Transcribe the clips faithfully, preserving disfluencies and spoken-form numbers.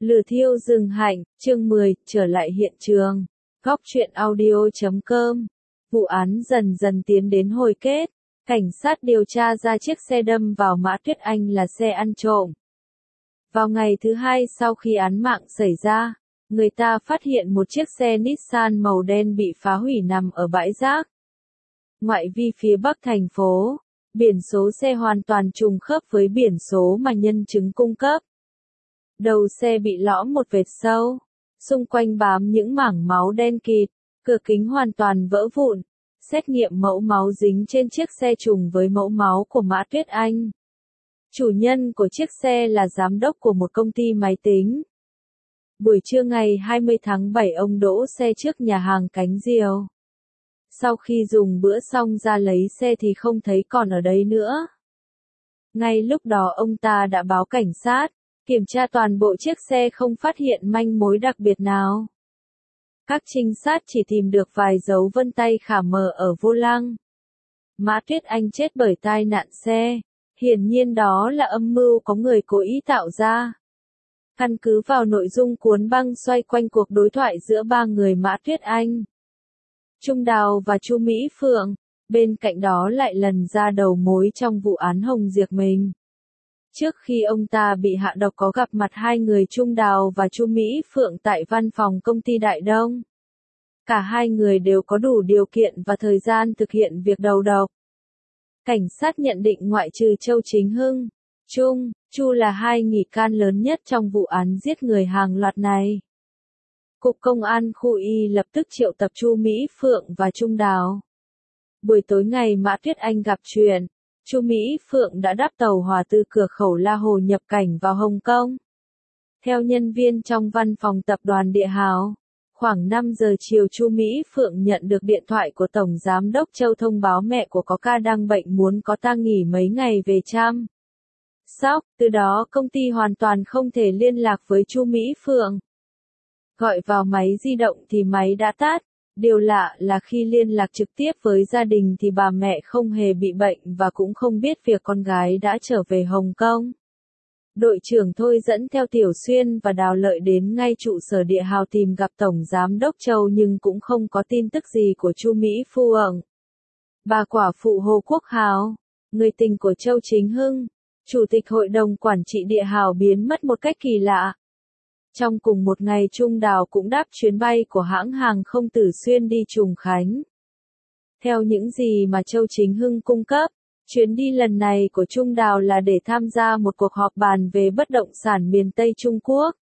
Lửa thiêu rừng hạnh, chương mười, trở lại hiện trường. Góc truyện audio chấm com. Vụ án dần dần tiến đến hồi kết. Cảnh sát điều tra ra chiếc xe đâm vào Mã Tuyết Anh là xe ăn trộm. Vào ngày thứ hai sau khi án mạng xảy ra, người ta phát hiện một chiếc xe Nissan màu đen bị phá hủy nằm ở bãi rác. Ngoại vi phía bắc thành phố, biển số xe hoàn toàn trùng khớp với biển số mà nhân chứng cung cấp. Đầu xe bị lõm một vệt sâu, xung quanh bám những mảng máu đen kịt, cửa kính hoàn toàn vỡ vụn. Xét nghiệm mẫu máu dính trên chiếc xe trùng với mẫu máu của Mã Tuyết Anh. Chủ nhân của chiếc xe là giám đốc của một công ty máy tính. Buổi trưa ngày hai mươi tháng bảy ông đỗ xe trước nhà hàng Cánh Diều. Sau khi dùng bữa xong ra lấy xe thì không thấy còn ở đấy nữa. Ngay lúc đó ông ta đã báo cảnh sát, kiểm tra toàn bộ chiếc xe không phát hiện manh mối đặc biệt nào. Các trinh sát chỉ tìm được vài dấu vân tay khả mờ ở vô lăng. Mã Tuyết Anh chết bởi tai nạn xe, hiển nhiên đó là âm mưu có người cố ý tạo ra. Căn cứ vào nội dung cuốn băng xoay quanh cuộc đối thoại giữa ba người Mã Tuyết Anh, Trung Đào và Chu Mỹ Phượng, bên cạnh đó lại lần ra đầu mối trong vụ án Hồng Diệp Mình. Trước khi ông ta bị hạ độc có gặp mặt hai người Trung Đào và Chu Mỹ Phượng tại văn phòng công ty Đại Đông. Cả hai người đều có đủ điều kiện và thời gian thực hiện việc đầu độc. Cảnh sát nhận định ngoại trừ Châu Chính Hưng, Trung, Chu là hai nghi can lớn nhất trong vụ án giết người hàng loạt này. Cục Công an khu Y lập tức triệu tập Chu Mỹ Phượng và Trung Đào. Buổi tối ngày Mã Tuyết Anh gặp chuyện, Chu Mỹ Phượng đã đáp tàu hỏa từ cửa khẩu La Hồ nhập cảnh vào Hồng Kông. Theo nhân viên trong văn phòng tập đoàn Địa Hào, khoảng năm giờ chiều Chu Mỹ Phượng nhận được điện thoại của Tổng Giám đốc Châu thông báo mẹ của có ca đang bệnh muốn có ta nghỉ mấy ngày về chăm sóc, từ đó công ty hoàn toàn không thể liên lạc với Chu Mỹ Phượng. Gọi vào máy di động thì máy đã tắt. Điều lạ là khi liên lạc trực tiếp với gia đình thì bà mẹ không hề bị bệnh và cũng không biết việc con gái đã trở về Hồng Kông. Đội trưởng Thôi dẫn theo Tiểu Xuyên và Đào Lợi đến ngay trụ sở Địa Hào tìm gặp Tổng Giám đốc Châu nhưng cũng không có tin tức gì của Chu Mỹ Phượng. Bà quả phụ Hồ Quốc Hào, người tình của Châu Chính Hưng, Chủ tịch Hội đồng Quản trị Địa Hào biến mất một cách kỳ lạ. Trong cùng một ngày Trung Đào cũng đáp chuyến bay của hãng hàng không Tử Xuyên đi Trùng Khánh. Theo những gì mà Châu Chính Hưng cung cấp, chuyến đi lần này của Trung Đào là để tham gia một cuộc họp bàn về bất động sản miền Tây Trung Quốc.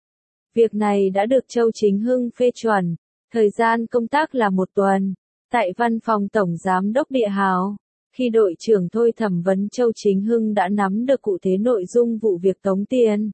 Việc này đã được Châu Chính Hưng phê chuẩn, thời gian công tác là một tuần, tại văn phòng Tổng Giám đốc Địa Hào. Khi đội trưởng Thôi thẩm vấn Châu Chính Hưng đã nắm được cụ thể nội dung vụ việc tống tiền.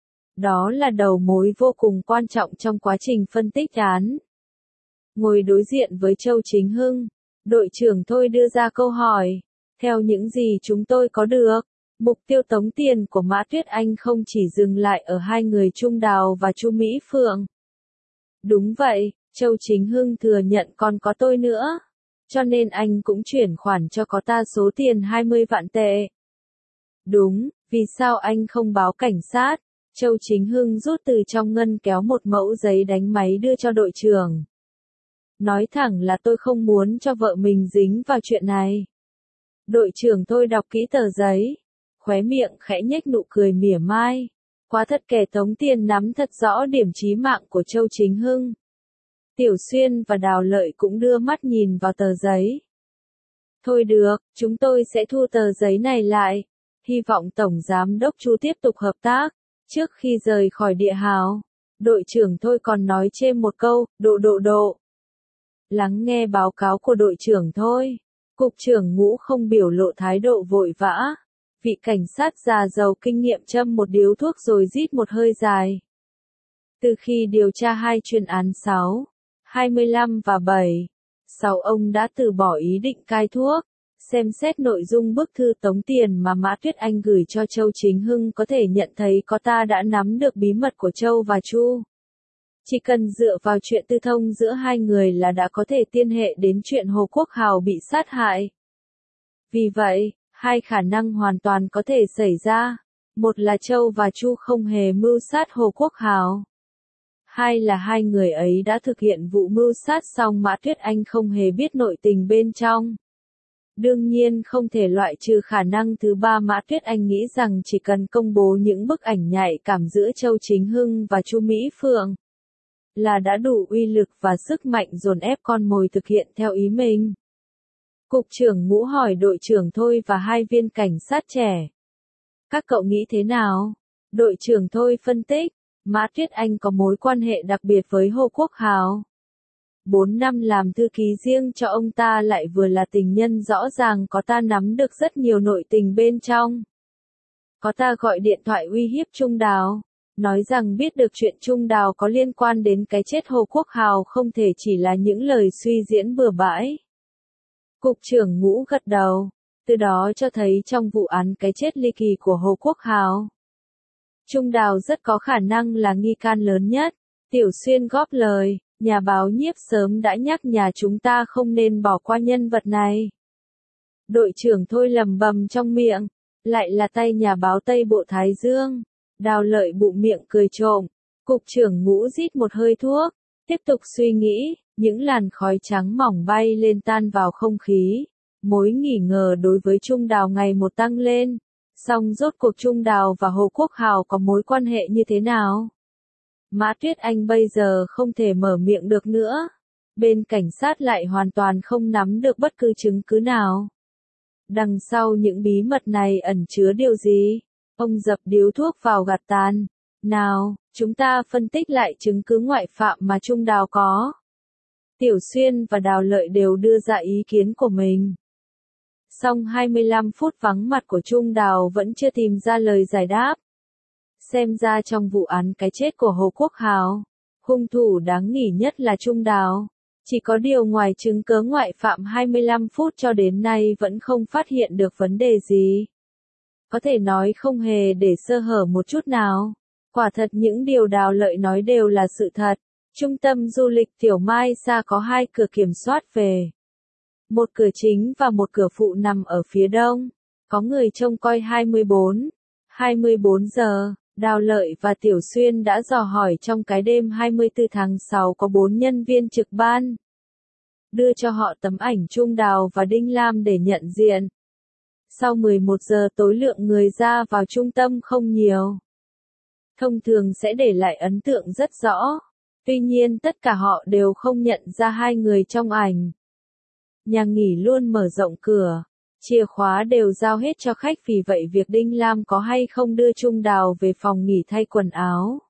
Đó là đầu mối vô cùng quan trọng trong quá trình phân tích án. Ngồi đối diện với Châu Chính Hưng, đội trưởng Thôi đưa ra câu hỏi. Theo những gì chúng tôi có được, mục tiêu tống tiền của Mã Tuyết Anh không chỉ dừng lại ở hai người Trung Đào và Chu Mỹ Phượng. Đúng vậy, Châu Chính Hưng thừa nhận còn có tôi nữa. Cho nên anh cũng chuyển khoản cho có ta số tiền hai mươi vạn tệ. Đúng, vì sao anh không báo cảnh sát? Châu Chính Hưng rút từ trong ngân kéo một mẫu giấy đánh máy đưa cho đội trưởng. Nói thẳng là tôi không muốn cho vợ mình dính vào chuyện này. Đội trưởng Thôi đọc kỹ tờ giấy, khóe miệng khẽ nhếch nụ cười mỉa mai. Quá thật kẻ tống tiền nắm thật rõ điểm chí mạng của Châu Chính Hưng. Tiểu Xuyên và Đào Lợi cũng đưa mắt nhìn vào tờ giấy. Thôi được, chúng tôi sẽ thu tờ giấy này lại. Hy vọng Tổng Giám đốc Chu tiếp tục hợp tác. Trước khi rời khỏi Địa Hào, đội trưởng Thôi còn nói chêm một câu, độ độ độ. Lắng nghe báo cáo của đội trưởng Thôi, cục trưởng Ngũ không biểu lộ thái độ vội vã. Vị cảnh sát già giàu kinh nghiệm châm một điếu thuốc rồi rít một hơi dài. Từ khi điều tra hai chuyên án sáu, hai mươi lăm và bảy, sáu ông đã từ bỏ ý định cai thuốc. Xem xét nội dung bức thư tống tiền mà Mã Tuyết Anh gửi cho Châu Chính Hưng có thể nhận thấy có ta đã nắm được bí mật của Châu và Chu. Chỉ cần dựa vào chuyện tư thông giữa hai người là đã có thể liên hệ đến chuyện Hồ Quốc Hào bị sát hại. Vì vậy, hai khả năng hoàn toàn có thể xảy ra. Một là Châu và Chu không hề mưu sát Hồ Quốc Hào. Hai là hai người ấy đã thực hiện vụ mưu sát xong Mã Tuyết Anh không hề biết nội tình bên trong. Đương nhiên không thể loại trừ khả năng thứ ba, Mã Tuyết Anh nghĩ rằng chỉ cần công bố những bức ảnh nhạy cảm giữa Châu Chính Hưng và Chu Mỹ Phượng là đã đủ uy lực và sức mạnh dồn ép con mồi thực hiện theo ý mình. Cục trưởng Ngũ hỏi đội trưởng Thôi và hai viên cảnh sát trẻ. Các cậu nghĩ thế nào? Đội trưởng Thôi phân tích, Mã Tuyết Anh có mối quan hệ đặc biệt với Hồ Quốc Hào. Bốn năm làm thư ký riêng cho ông ta lại vừa là tình nhân, rõ ràng có ta nắm được rất nhiều nội tình bên trong. Có ta gọi điện thoại uy hiếp Trung Đào, nói rằng biết được chuyện Trung Đào có liên quan đến cái chết Hồ Quốc Hào không thể chỉ là những lời suy diễn bừa bãi. Cục trưởng Ngũ gật đầu, từ đó cho thấy trong vụ án cái chết ly kỳ của Hồ Quốc Hào, Trung Đào rất có khả năng là nghi can lớn nhất. Tiểu Xuyên góp lời, nhà báo Nhiếp sớm đã nhắc nhà chúng ta không nên bỏ qua nhân vật này. Đội trưởng Thôi lầm bầm trong miệng, lại là tay nhà báo Tây Bộ Thái Dương. Đào Lợi bụng miệng cười trộm, cục trưởng Ngũ rít một hơi thuốc, tiếp tục suy nghĩ, những làn khói trắng mỏng bay lên tan vào không khí. Mối nghi ngờ đối với Trung Đào ngày một tăng lên, song rốt cuộc Trung Đào và Hồ Quốc Hào có mối quan hệ như thế nào? Mã Tuyết Anh bây giờ không thể mở miệng được nữa. Bên cảnh sát lại hoàn toàn không nắm được bất cứ chứng cứ nào. Đằng sau những bí mật này ẩn chứa điều gì? Ông dập điếu thuốc vào gạt tàn. Nào, chúng ta phân tích lại chứng cứ ngoại phạm mà Trung Đào có. Tiểu Xuyên và Đào Lợi đều đưa ra ý kiến của mình. Song hai mươi lăm phút vắng mặt của Trung Đào vẫn chưa tìm ra lời giải đáp. Xem ra trong vụ án cái chết của Hồ Quốc Hào, hung thủ đáng nghi nhất là Trung Đào. Chỉ có điều ngoài chứng cớ ngoại phạm hai mươi lăm phút cho đến nay vẫn không phát hiện được vấn đề gì. Có thể nói không hề để sơ hở một chút nào. Quả thật những điều Đào Lợi nói đều là sự thật. Trung tâm du lịch Tiểu Mai Sa có hai cửa kiểm soát về. Một cửa chính và một cửa phụ nằm ở phía đông. Có người trông coi hai mươi bốn, hai mươi bốn giờ. Đào Lợi và Tiểu Xuyên đã dò hỏi trong cái đêm hai mươi tư tháng sáu có bốn nhân viên trực ban. Đưa cho họ tấm ảnh Trung Đào và Đinh Lam để nhận diện. Sau mười một giờ tối lượng người ra vào trung tâm không nhiều. Thông thường sẽ để lại ấn tượng rất rõ. Tuy nhiên tất cả họ đều không nhận ra hai người trong ảnh. Nhà nghỉ luôn mở rộng cửa. Chìa khóa đều giao hết cho khách, vì vậy việc Đinh Lam có hay không đưa Trung Đào về phòng nghỉ thay quần áo.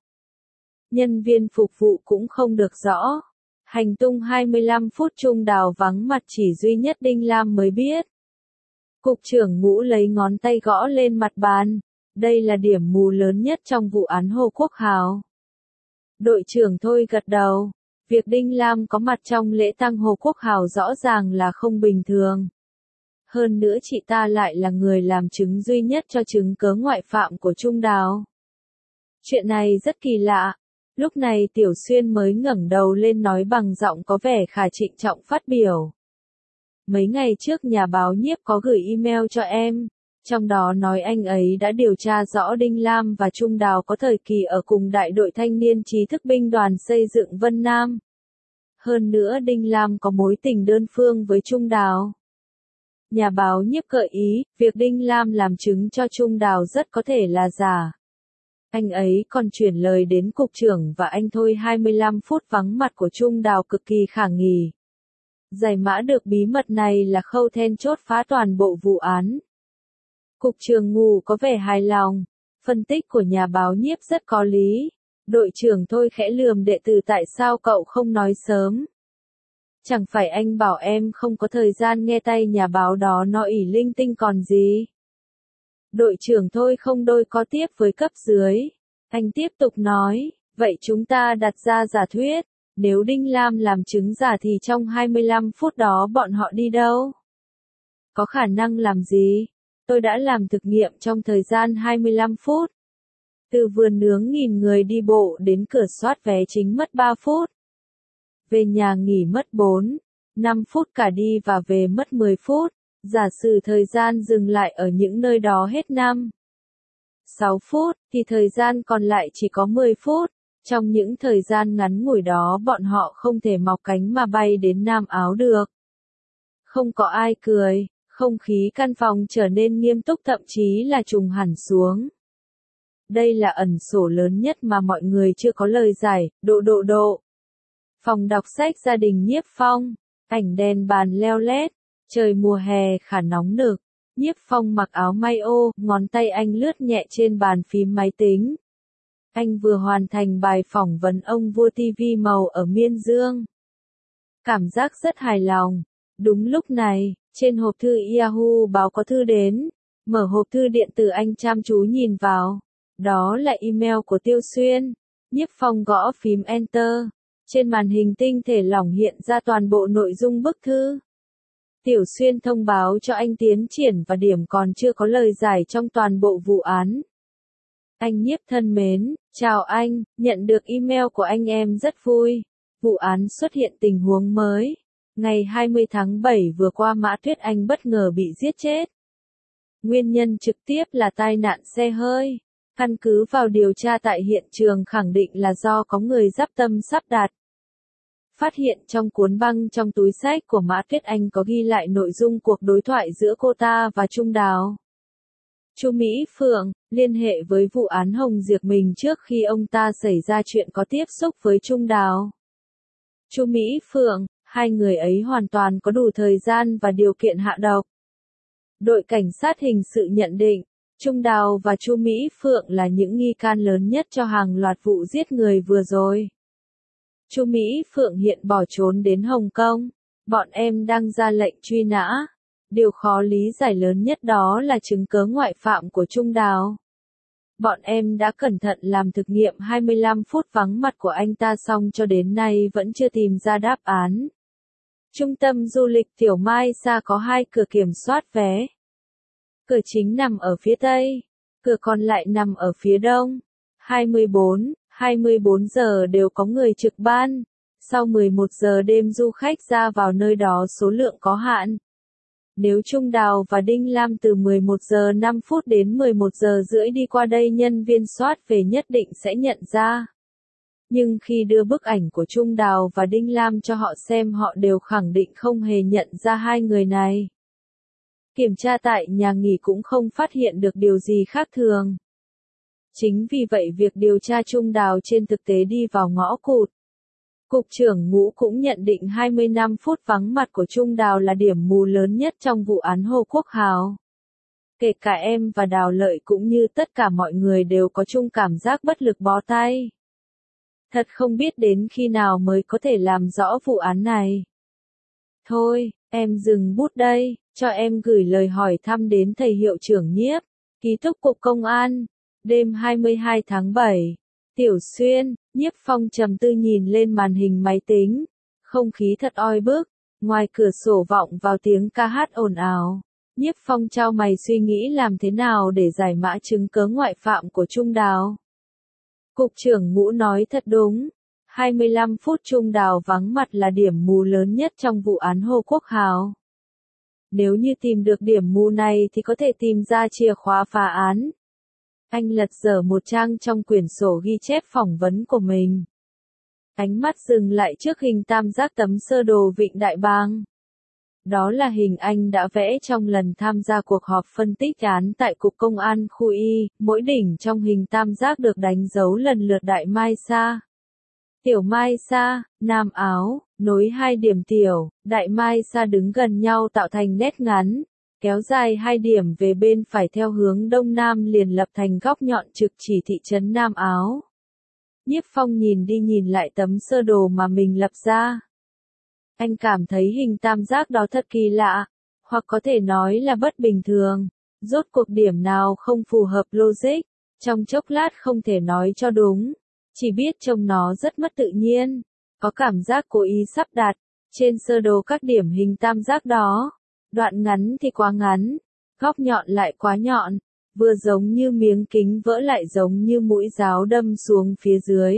Nhân viên phục vụ cũng không được rõ. Hành tung hai mươi lăm phút Trung Đào vắng mặt chỉ duy nhất Đinh Lam mới biết. Cục trưởng Ngũ lấy ngón tay gõ lên mặt bàn. Đây là điểm mù lớn nhất trong vụ án Hồ Quốc Hào. Đội trưởng Thôi gật đầu. Việc Đinh Lam có mặt trong lễ tang Hồ Quốc Hào rõ ràng là không bình thường. Hơn nữa chị ta lại là người làm chứng duy nhất cho chứng cớ ngoại phạm của Trung Đào. Chuyện này rất kỳ lạ. Lúc này Tiểu Xuyên mới ngẩng đầu lên nói bằng giọng có vẻ khá trịnh trọng phát biểu. Mấy ngày trước nhà báo Nhiếp có gửi email cho em, trong đó nói anh ấy đã điều tra rõ Đinh Lam và Trung Đào có thời kỳ ở cùng đại đội thanh niên trí thức binh đoàn xây dựng Vân Nam. Hơn nữa Đinh Lam có mối tình đơn phương với Trung Đào. Nhà báo Nhiếp gợi ý, việc Đinh Lam làm chứng cho Trung Đào rất có thể là giả. Anh ấy còn chuyển lời đến cục trưởng và anh Thôi hai mươi lăm phút vắng mặt của Trung Đào cực kỳ khả nghi. Giải mã được bí mật này là khâu then chốt phá toàn bộ vụ án. Cục trưởng Ngũ có vẻ hài lòng. Phân tích của nhà báo Nhiếp rất có lý. Đội trưởng Thôi khẽ lườm đệ tử, tại sao cậu không nói sớm? Chẳng phải anh bảo em không có thời gian nghe tay nhà báo đó nói ỉ linh tinh còn gì. Đội trưởng Thôi không đôi co tiếp với cấp dưới. Anh tiếp tục nói, vậy chúng ta đặt ra giả thuyết, nếu Đinh Lam làm chứng giả thì trong hai mươi lăm phút đó bọn họ đi đâu? Có khả năng làm gì? Tôi đã làm thực nghiệm trong thời gian hai mươi lăm phút. Từ vườn nướng nghìn người đi bộ đến cửa soát vé chính mất ba phút. Về nhà nghỉ mất bốn, năm phút, cả đi và về mất mười phút. Giả sử thời gian dừng lại ở những nơi đó hết năm. sáu phút, thì thời gian còn lại chỉ có mười phút. Trong những thời gian ngắn ngủi đó bọn họ không thể mọc cánh mà bay đến Nam Áo được. Không có ai cười, không khí căn phòng trở nên nghiêm túc, thậm chí là trùng hẳn xuống. Đây là ẩn sổ lớn nhất mà mọi người chưa có lời giải, độ độ độ. Phòng đọc sách gia đình Nhiếp Phong, ảnh đèn bàn leo lét, trời mùa hè khá nóng nực. Nhiếp Phong mặc áo may ô, ngón tay anh lướt nhẹ trên bàn phím máy tính. Anh vừa hoàn thành bài phỏng vấn ông vua ti vi màu ở Miên Dương. Cảm giác rất hài lòng. Đúng lúc này, trên hộp thư Yahoo báo có thư đến. Mở hộp thư điện tử anh chăm chú nhìn vào. Đó là email của Tiêu Xuyên. Nhiếp Phong gõ phím Enter. Trên màn hình tinh thể lỏng hiện ra toàn bộ nội dung bức thư. Tiểu Xuyên thông báo cho anh tiến triển và điểm còn chưa có lời giải trong toàn bộ vụ án. Anh Nhiếp thân mến, chào anh, nhận được email của anh em rất vui. Vụ án xuất hiện tình huống mới. Ngày hai mươi tháng bảy vừa qua Mã Tuyết Anh bất ngờ bị giết chết. Nguyên nhân trực tiếp là tai nạn xe hơi. Căn cứ vào điều tra tại hiện trường khẳng định là do có người giáp tâm sắp đặt. Phát hiện trong cuốn băng trong túi xách của Mã Tuyết Anh có ghi lại nội dung cuộc đối thoại giữa cô ta và Trung Đào. Chu Mỹ Phượng, liên hệ với vụ án Hồng Diệp mình trước khi ông ta xảy ra chuyện có tiếp xúc với Trung Đào. Chu Mỹ Phượng, hai người ấy hoàn toàn có đủ thời gian và điều kiện hạ độc. Đội cảnh sát hình sự nhận định, Trung Đào và Chu Mỹ Phượng là những nghi can lớn nhất cho hàng loạt vụ giết người vừa rồi. Chu Mỹ Phượng hiện bỏ trốn đến Hồng Kông. Bọn em đang ra lệnh truy nã. Điều khó lý giải lớn nhất đó là chứng cớ ngoại phạm của Trung Đào. Bọn em đã cẩn thận làm thực nghiệm hai mươi lăm phút vắng mặt của anh ta xong cho đến nay vẫn chưa tìm ra đáp án. Trung tâm du lịch Tiểu Mai Sa có hai cửa kiểm soát vé. Cửa chính nằm ở phía Tây, cửa còn lại nằm ở phía Đông. hai mươi bốn, hai mươi bốn giờ đều có người trực ban. Sau mười một giờ đêm du khách ra vào nơi đó số lượng có hạn. Nếu Trung Đào và Đinh Lam từ mười một giờ năm phút đến mười một giờ rưỡi đi qua đây nhân viên soát về nhất định sẽ nhận ra. Nhưng khi đưa bức ảnh của Trung Đào và Đinh Lam cho họ xem họ đều khẳng định không hề nhận ra hai người này. Kiểm tra tại nhà nghỉ cũng không phát hiện được điều gì khác thường. Chính vì vậy việc điều tra Trung Đào trên thực tế đi vào ngõ cụt. Cục trưởng Ngũ cũng nhận định hai mươi lăm phút vắng mặt của Trung Đào là điểm mù lớn nhất trong vụ án Hồ Quốc Hào. Kể cả em và Đào Lợi cũng như tất cả mọi người đều có chung cảm giác bất lực bó tay. Thật không biết đến khi nào mới có thể làm rõ vụ án này. Thôi, em dừng bút đây, cho em gửi lời hỏi thăm đến thầy hiệu trưởng Nhiếp, ký túc cục công an. Đêm hai mươi hai tháng bảy, Tiểu Xuyên, Nhiếp Phong trầm tư nhìn lên màn hình máy tính. Không khí thật oi bức, ngoài cửa sổ vọng vào tiếng ca hát ồn ào. Nhiếp Phong chau mày suy nghĩ làm thế nào để giải mã chứng cớ ngoại phạm của Trung Đào. Cục trưởng Ngũ nói thật đúng. hai mươi lăm phút Trung Đào vắng mặt là điểm mù lớn nhất trong vụ án Hồ Quốc Hào. Nếu như tìm được điểm mù này thì có thể tìm ra chìa khóa phá án. Anh lật dở một trang trong quyển sổ ghi chép phỏng vấn của mình. Ánh mắt dừng lại trước hình tam giác tấm sơ đồ Vịnh Đại Bàng. Đó là hình anh đã vẽ trong lần tham gia cuộc họp phân tích án tại Cục Công an khu Y, mỗi đỉnh trong hình tam giác được đánh dấu lần lượt Đại Mai Sa, Tiểu Mai Sa, Nam Áo, nối hai điểm tiểu, Đại Mai Sa đứng gần nhau tạo thành nét ngắn, kéo dài hai điểm về bên phải theo hướng Đông Nam liền lập thành góc nhọn trực chỉ thị trấn Nam Áo. Nhiếp Phong nhìn đi nhìn lại tấm sơ đồ mà mình lập ra. Anh cảm thấy hình tam giác đó thật kỳ lạ, hoặc có thể nói là bất bình thường. Rốt cuộc điểm nào không phù hợp logic, trong chốc lát không thể nói cho đúng. Chỉ biết trông nó rất mất tự nhiên, có cảm giác cố ý sắp đặt. Trên sơ đồ các điểm hình tam giác đó, đoạn ngắn thì quá ngắn, góc nhọn lại quá nhọn, vừa giống như miếng kính vỡ lại giống như mũi giáo đâm xuống phía dưới.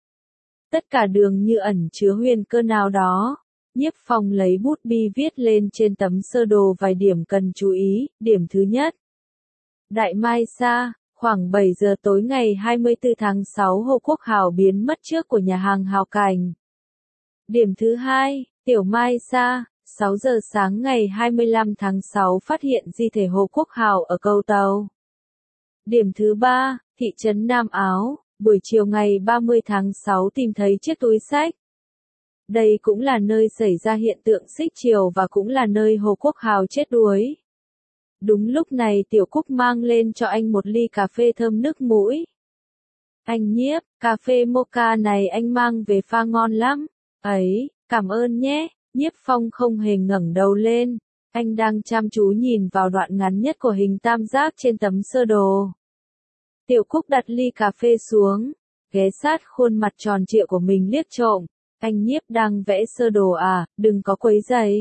Tất cả đường như ẩn chứa huyền cơ nào đó. Nhiếp Phong lấy bút bi viết lên trên tấm sơ đồ vài điểm cần chú ý. Điểm thứ nhất, Đại Mai Sa, Khoảng bảy giờ tối ngày hai mươi tư tháng sáu Hồ Quốc Hào biến mất trước của nhà hàng Hào Cảnh. Điểm thứ hai, Tiểu Mai Sa, sáu giờ sáng ngày hai mươi lăm tháng sáu phát hiện di thể Hồ Quốc Hào ở cầu tàu. Điểm thứ ba, thị trấn Nam Áo, buổi chiều ngày ba mươi tháng sáu tìm thấy chiếc túi xách. Đây cũng là nơi xảy ra hiện tượng xích chiều và cũng là nơi Hồ Quốc Hào chết đuối. Đúng lúc này Tiểu Cúc mang lên cho anh một ly cà phê thơm nước mũi. Anh Nhiếp, cà phê mocha này anh mang về pha ngon lắm. Ấy, cảm ơn nhé. Nhiếp Phong không hề ngẩng đầu lên. Anh đang chăm chú nhìn vào đoạn ngắn nhất của hình tam giác trên tấm sơ đồ. Tiểu Cúc đặt ly cà phê xuống, ghé sát khuôn mặt tròn trịa của mình liếc trộm. Anh Nhiếp đang vẽ sơ đồ à, đừng có quấy rầy.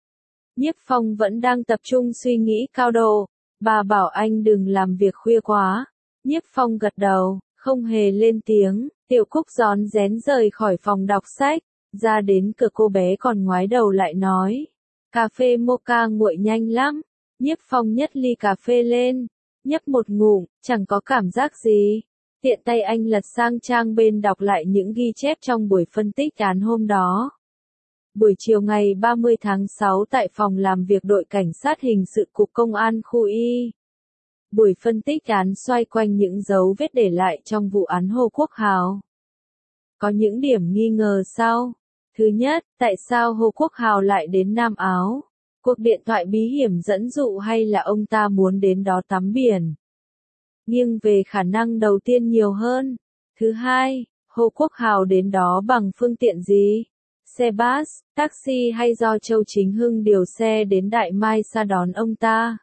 Nhiếp Phong vẫn đang tập trung suy nghĩ cao độ. Bà bảo anh đừng làm việc khuya quá. Nhiếp Phong gật đầu, không hề lên tiếng. Tiểu Cúc rón rén rời khỏi phòng đọc sách. Ra đến cửa cô bé còn ngoái đầu lại nói. Cà phê mocha nguội nhanh lắm. Nhiếp Phong nhấc ly cà phê lên. Nhấp một ngụm, chẳng có cảm giác gì. Tiện tay anh lật sang trang bên đọc lại những ghi chép trong buổi phân tích án hôm đó. Buổi chiều ngày ba mươi tháng sáu tại phòng làm việc đội cảnh sát hình sự cục công an khu Y. Buổi phân tích án xoay quanh những dấu vết để lại trong vụ án Hồ Quốc Hào. Có những điểm nghi ngờ sau. Thứ nhất, tại sao Hồ Quốc Hào lại đến Nam Áo? Cuộc điện thoại bí hiểm dẫn dụ hay là ông ta muốn đến đó tắm biển? Nghiêng về khả năng đầu tiên nhiều hơn. Thứ hai, Hồ Quốc Hào đến đó bằng phương tiện gì? Xe bus, taxi hay do Châu Chính Hưng điều xe đến Đại Mai Sa đón ông ta?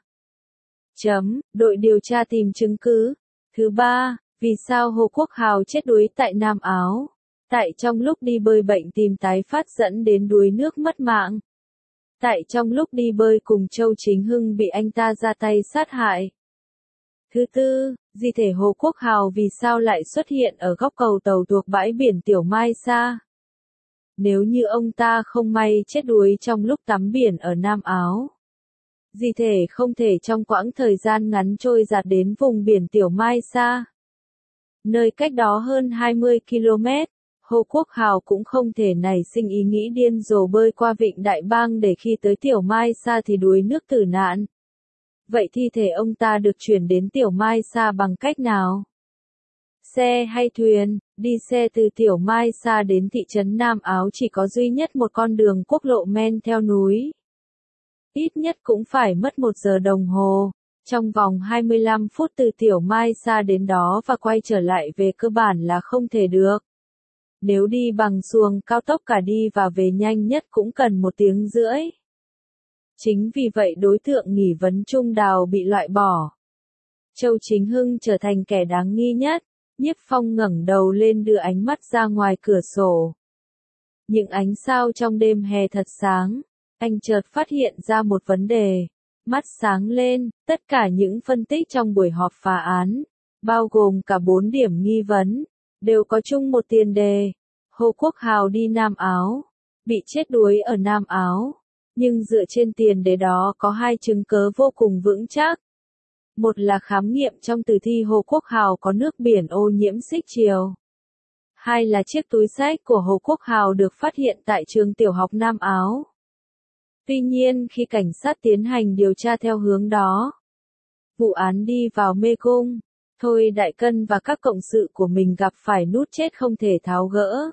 Chấm, đội điều tra tìm chứng cứ. Thứ ba, vì sao Hồ Quốc Hào chết đuối tại Nam Áo? Tại trong lúc đi bơi bệnh tim tái phát dẫn đến đuối nước mất mạng. Tại trong lúc đi bơi cùng Châu Chính Hưng bị anh ta ra tay sát hại. Thứ tư, di thể Hồ Quốc Hào vì sao lại xuất hiện ở góc cầu tàu thuộc bãi biển Tiểu Mai Sa? Nếu như ông ta không may chết đuối trong lúc tắm biển ở Nam Áo, di thể không thể trong quãng thời gian ngắn trôi dạt đến vùng biển Tiểu Mai Sa. Nơi cách đó hơn hai mươi ki lô mét, Hồ Quốc Hào cũng không thể nảy sinh ý nghĩ điên rồ bơi qua vịnh Đại Bang để khi tới Tiểu Mai Sa thì đuối nước tử nạn. Vậy thi thể ông ta được chuyển đến Tiểu Mai Sa bằng cách nào? Xe hay thuyền? Đi xe từ Tiểu Mai Sa đến thị trấn Nam Áo chỉ có duy nhất một con đường quốc lộ men theo núi. Ít nhất cũng phải mất một giờ đồng hồ. Trong vòng hai mươi lăm phút từ Tiểu Mai Sa đến đó và quay trở lại về cơ bản là không thể được. Nếu đi bằng xuồng cao tốc cả đi và về nhanh nhất cũng cần một tiếng rưỡi. Chính vì vậy đối tượng nghi vấn Trung Đào bị loại bỏ. Châu Chính Hưng trở thành kẻ đáng nghi nhất. Nhiếp Phong ngẩng đầu lên đưa ánh mắt ra ngoài cửa sổ. Những ánh sao trong đêm hè thật sáng. Anh chợt phát hiện ra một vấn đề. Mắt sáng lên, tất cả những phân tích trong buổi họp phá án, bao gồm cả bốn điểm nghi vấn, đều có chung một tiền đề. Hồ Quốc Hào đi Nam Áo, bị chết đuối ở Nam Áo. Nhưng dựa trên tiền đề đó có hai chứng cớ vô cùng vững chắc. Một là khám nghiệm trong tử thi Hồ Quốc Hào có nước biển ô nhiễm xích chiều. Hai là chiếc túi xách của Hồ Quốc Hào được phát hiện tại trường tiểu học Nam Áo. Tuy nhiên khi cảnh sát tiến hành điều tra theo hướng đó, vụ án đi vào mê cung. Thôi Đại Cân và các cộng sự của mình gặp phải nút chết không thể tháo gỡ.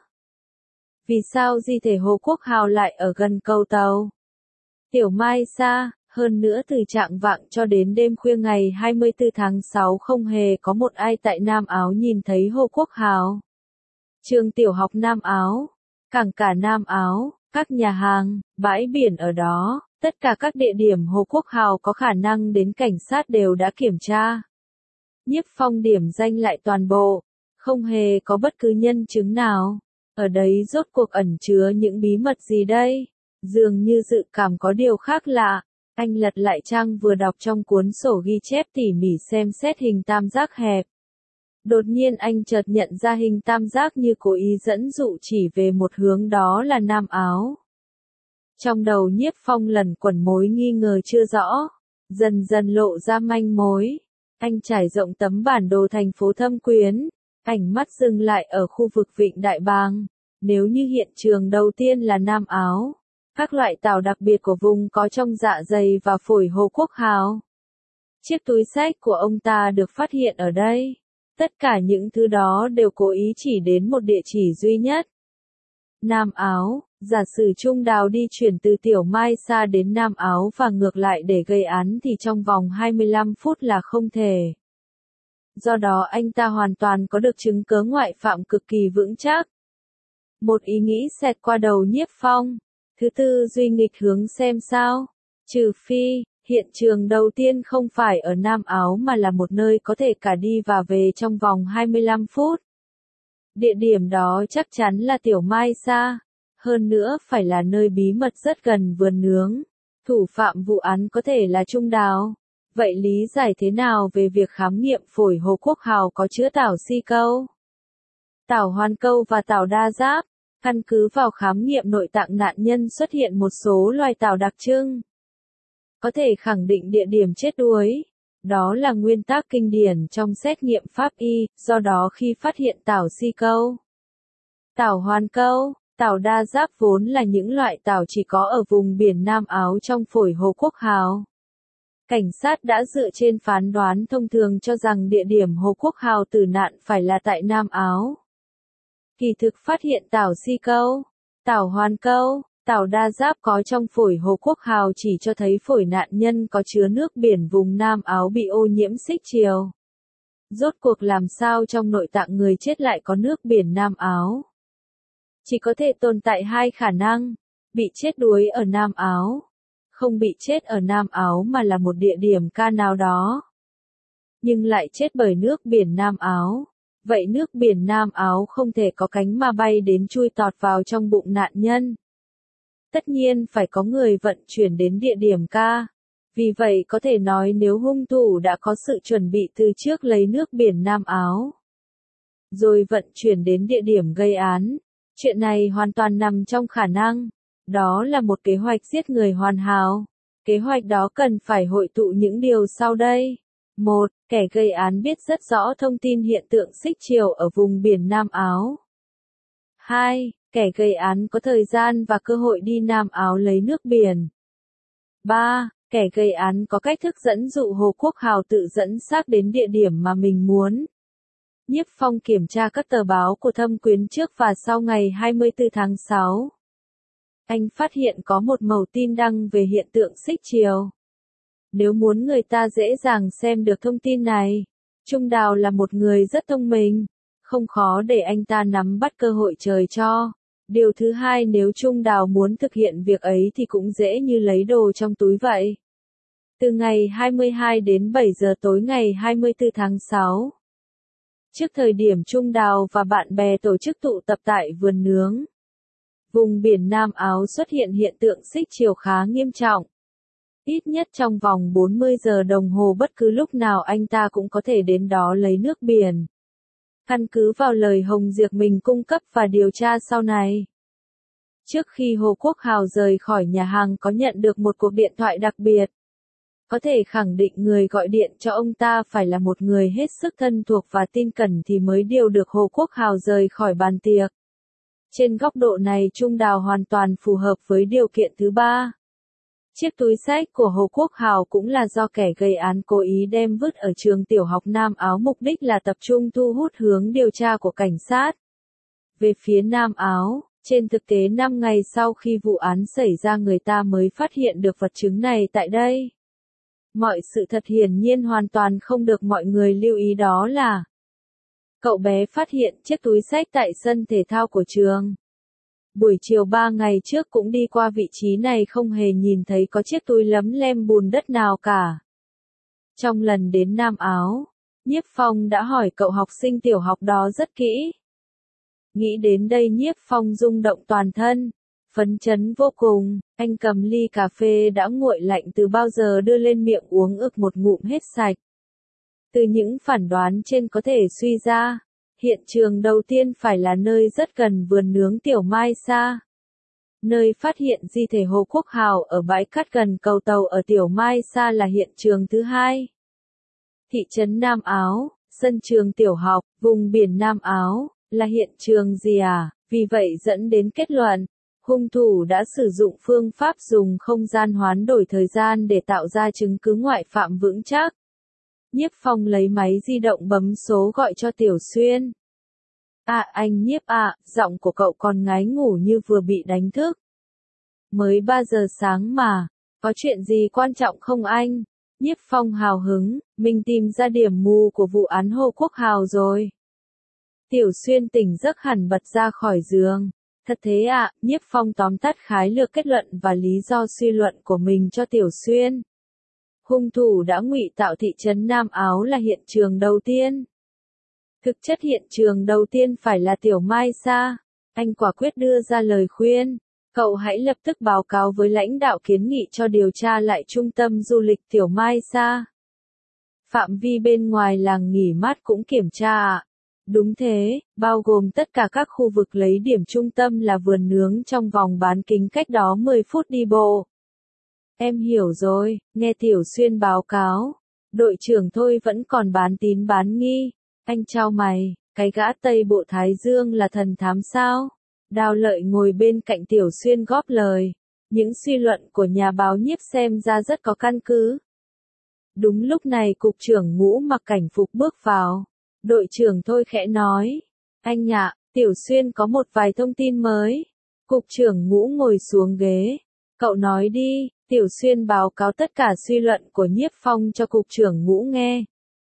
Vì sao di thể Hồ Quốc Hào lại ở gần cầu tàu Tiểu Mai Sa? Hơn nữa từ trạng vạng cho đến đêm khuya ngày hai mươi tư tháng sáu không hề có một ai tại Nam Áo nhìn thấy Hồ Quốc Hào. Trường tiểu học Nam Áo, cảng cả Nam Áo, các nhà hàng, bãi biển ở đó, tất cả các địa điểm Hồ Quốc Hào có khả năng đến cảnh sát đều đã kiểm tra. Nhiếp Phong điểm danh lại toàn bộ, không hề có bất cứ nhân chứng nào. Ở đấy rốt cuộc ẩn chứa những bí mật gì đây? Dường như dự cảm có điều khác lạ. Anh lật lại trang vừa đọc trong cuốn sổ ghi chép tỉ mỉ xem xét hình tam giác hẹp. Đột nhiên anh chợt nhận ra hình tam giác như cố ý dẫn dụ chỉ về một hướng, đó là Nam Áo. Trong đầu Nhiếp Phong lẩn quẩn mối nghi ngờ chưa rõ, dần dần lộ ra manh mối. Anh trải rộng tấm bản đồ thành phố Thâm Quyến, ánh mắt dừng lại ở khu vực Vịnh Đại Bàng. Nếu như hiện trường đầu tiên là Nam Áo, các loại tảo đặc biệt của vùng có trong dạ dày và phổi Hồ Quốc Hào. Chiếc túi xách của ông ta được phát hiện ở đây. Tất cả những thứ đó đều cố ý chỉ đến một địa chỉ duy nhất. Nam Áo, giả sử Trung Đào đi chuyển từ Tiểu Mai Sa đến Nam Áo và ngược lại để gây án thì trong vòng hai mươi lăm phút là không thể. Do đó anh ta hoàn toàn có được chứng cớ ngoại phạm cực kỳ vững chắc. Một ý nghĩ xẹt qua đầu Nhiếp Phong. Thứ tư duy nghịch hướng xem sao. Trừ phi, hiện trường đầu tiên không phải ở Nam Áo mà là một nơi có thể cả đi và về trong vòng hai mươi lăm phút. Địa điểm đó chắc chắn là Tiểu Mai Sa. Hơn nữa phải là nơi bí mật rất gần vườn nướng. Thủ phạm vụ án có thể là Trung Đào. Vậy lý giải thế nào về việc khám nghiệm phổi Hồ Quốc Hào có chứa tảo si câu, tảo hoan câu và tảo đa giáp? Căn cứ vào khám nghiệm nội tạng nạn nhân xuất hiện một số loài tảo đặc trưng. Có thể khẳng định địa điểm chết đuối. Đó là nguyên tắc kinh điển trong xét nghiệm pháp y, do đó khi phát hiện tảo si câu, tảo hoan câu, tảo đa giáp vốn là những loại tảo chỉ có ở vùng biển Nam Áo trong phổi Hồ Quốc Hào. Cảnh sát đã dựa trên phán đoán thông thường cho rằng địa điểm Hồ Quốc Hào tử nạn phải là tại Nam Áo. Kỳ thực phát hiện tảo si câu, tảo hoan câu, tảo đa giáp có trong phổi Hồ Quốc Hào chỉ cho thấy phổi nạn nhân có chứa nước biển vùng Nam Áo bị ô nhiễm xích chiều. Rốt cuộc làm sao trong nội tạng người chết lại có nước biển Nam Áo? Chỉ có thể tồn tại hai khả năng, bị chết đuối ở Nam Áo, không bị chết ở Nam Áo mà là một địa điểm ca nào đó, nhưng lại chết bởi nước biển Nam Áo. Vậy nước biển Nam Áo không thể có cánh mà bay đến chui tọt vào trong bụng nạn nhân. Tất nhiên phải có người vận chuyển đến địa điểm ca. Vì vậy có thể nói nếu hung thủ đã có sự chuẩn bị từ trước lấy nước biển Nam Áo, rồi vận chuyển đến địa điểm gây án, chuyện này hoàn toàn nằm trong khả năng. Đó là một kế hoạch giết người hoàn hảo. Kế hoạch đó cần phải hội tụ những điều sau đây. một. Kẻ gây án biết rất rõ thông tin hiện tượng xích chiều ở vùng biển Nam Áo. hai. Kẻ gây án có thời gian và cơ hội đi Nam Áo lấy nước biển. ba. Kẻ gây án có cách thức dẫn dụ Hồ Quốc Hào tự dẫn xác đến địa điểm mà mình muốn. Nhiếp Phong kiểm tra các tờ báo của Thâm Quyến trước và sau ngày hai mươi tư tháng sáu. Anh phát hiện có một mẩu tin đăng về hiện tượng xích chiều. Nếu muốn người ta dễ dàng xem được thông tin này, Trung Đào là một người rất thông minh, không khó để anh ta nắm bắt cơ hội trời cho. Điều thứ hai, nếu Trung Đào muốn thực hiện việc ấy thì cũng dễ như lấy đồ trong túi vậy. Từ ngày hai mươi hai đến bảy giờ tối ngày hai mươi tư tháng sáu. Trước thời điểm Trung Đào và bạn bè tổ chức tụ tập tại vườn nướng, vùng biển Nam Áo xuất hiện hiện tượng xích chiều khá nghiêm trọng. Ít nhất trong vòng bốn mươi giờ đồng hồ bất cứ lúc nào anh ta cũng có thể đến đó lấy nước biển. Căn cứ vào lời Hồng Diệp mình cung cấp và điều tra sau này. Trước khi Hồ Quốc Hào rời khỏi nhà hàng có nhận được một cuộc điện thoại đặc biệt. Có thể khẳng định người gọi điện cho ông ta phải là một người hết sức thân thuộc và tin cẩn thì mới điều được Hồ Quốc Hào rời khỏi bàn tiệc. Trên góc độ này Trung Đào hoàn toàn phù hợp với điều kiện thứ ba. Chiếc túi xách của Hồ Quốc Hào cũng là do kẻ gây án cố ý đem vứt ở trường tiểu học Nam Áo, mục đích là tập trung thu hút hướng điều tra của cảnh sát. Về phía Nam Áo, trên thực tế năm ngày sau khi vụ án xảy ra người ta mới phát hiện được vật chứng này tại đây. Mọi sự thật hiển nhiên hoàn toàn không được mọi người lưu ý, đó là cậu bé phát hiện chiếc túi xách tại sân thể thao của trường. Buổi chiều ba ngày trước cũng đi qua vị trí này không hề nhìn thấy có chiếc túi lấm lem bùn đất nào cả. Trong lần đến Nam Áo, Nhiếp Phong đã hỏi cậu học sinh tiểu học đó rất kỹ. Nghĩ đến đây Nhiếp Phong rung động toàn thân, phấn chấn vô cùng. Anh cầm ly cà phê đã nguội lạnh từ bao giờ đưa lên miệng uống ực một ngụm hết sạch. Từ những phản đoán trên có thể suy ra, hiện trường đầu tiên phải là nơi rất gần vườn nướng Tiểu Mai Sa. Nơi phát hiện di thể Hồ Quốc Hào ở bãi cát gần cầu tàu ở Tiểu Mai Sa là hiện trường thứ hai. Thị trấn Nam Áo, sân trường tiểu học, vùng biển Nam Áo, là hiện trường gì à? Vì vậy dẫn đến kết luận, hung thủ đã sử dụng phương pháp dùng không gian hoán đổi thời gian để tạo ra chứng cứ ngoại phạm vững chắc. Nhiếp Phong lấy máy di động bấm số gọi cho Tiểu Xuyên. À anh Nhiếp à, giọng của cậu còn ngái ngủ như vừa bị đánh thức. Mới ba giờ sáng mà, có chuyện gì quan trọng không anh? Nhiếp Phong hào hứng, mình tìm ra điểm mù của vụ án Hồ Quốc Hào rồi. Tiểu Xuyên tỉnh giấc hẳn bật ra khỏi giường. Thật thế ạ, à, Nhiếp Phong tóm tắt khái lược kết luận và lý do suy luận của mình cho Tiểu Xuyên. Hung thủ đã ngụy tạo thị trấn Nam Áo là hiện trường đầu tiên. Thực chất hiện trường đầu tiên phải là Tiểu Mai Sa. Anh quả quyết đưa ra lời khuyên. Cậu hãy lập tức báo cáo với lãnh đạo kiến nghị cho điều tra lại trung tâm du lịch Tiểu Mai Sa. Phạm vi bên ngoài làng nghỉ mát cũng kiểm tra ạ. À? Đúng thế, bao gồm tất cả các khu vực lấy điểm trung tâm là vườn nướng trong vòng bán kính cách đó mười phút đi bộ. Em hiểu rồi, nghe Tiểu Xuyên báo cáo. Đội trưởng thôi vẫn còn bán tín bán nghi. Anh chau mày, cái gã Tây Bộ Thái Dương là thần thám sao? Đào Lợi ngồi bên cạnh Tiểu Xuyên góp lời. Những suy luận của nhà báo Nhiếp xem ra rất có căn cứ. Đúng lúc này cục trưởng Ngũ mặc cảnh phục bước vào. Đội trưởng thôi khẽ nói. Anh ạ, Tiểu Xuyên có một vài thông tin mới. Cục trưởng Ngũ ngồi xuống ghế. Cậu nói đi, Tiểu Xuyên báo cáo tất cả suy luận của Nhiếp Phong cho cục trưởng Ngũ nghe.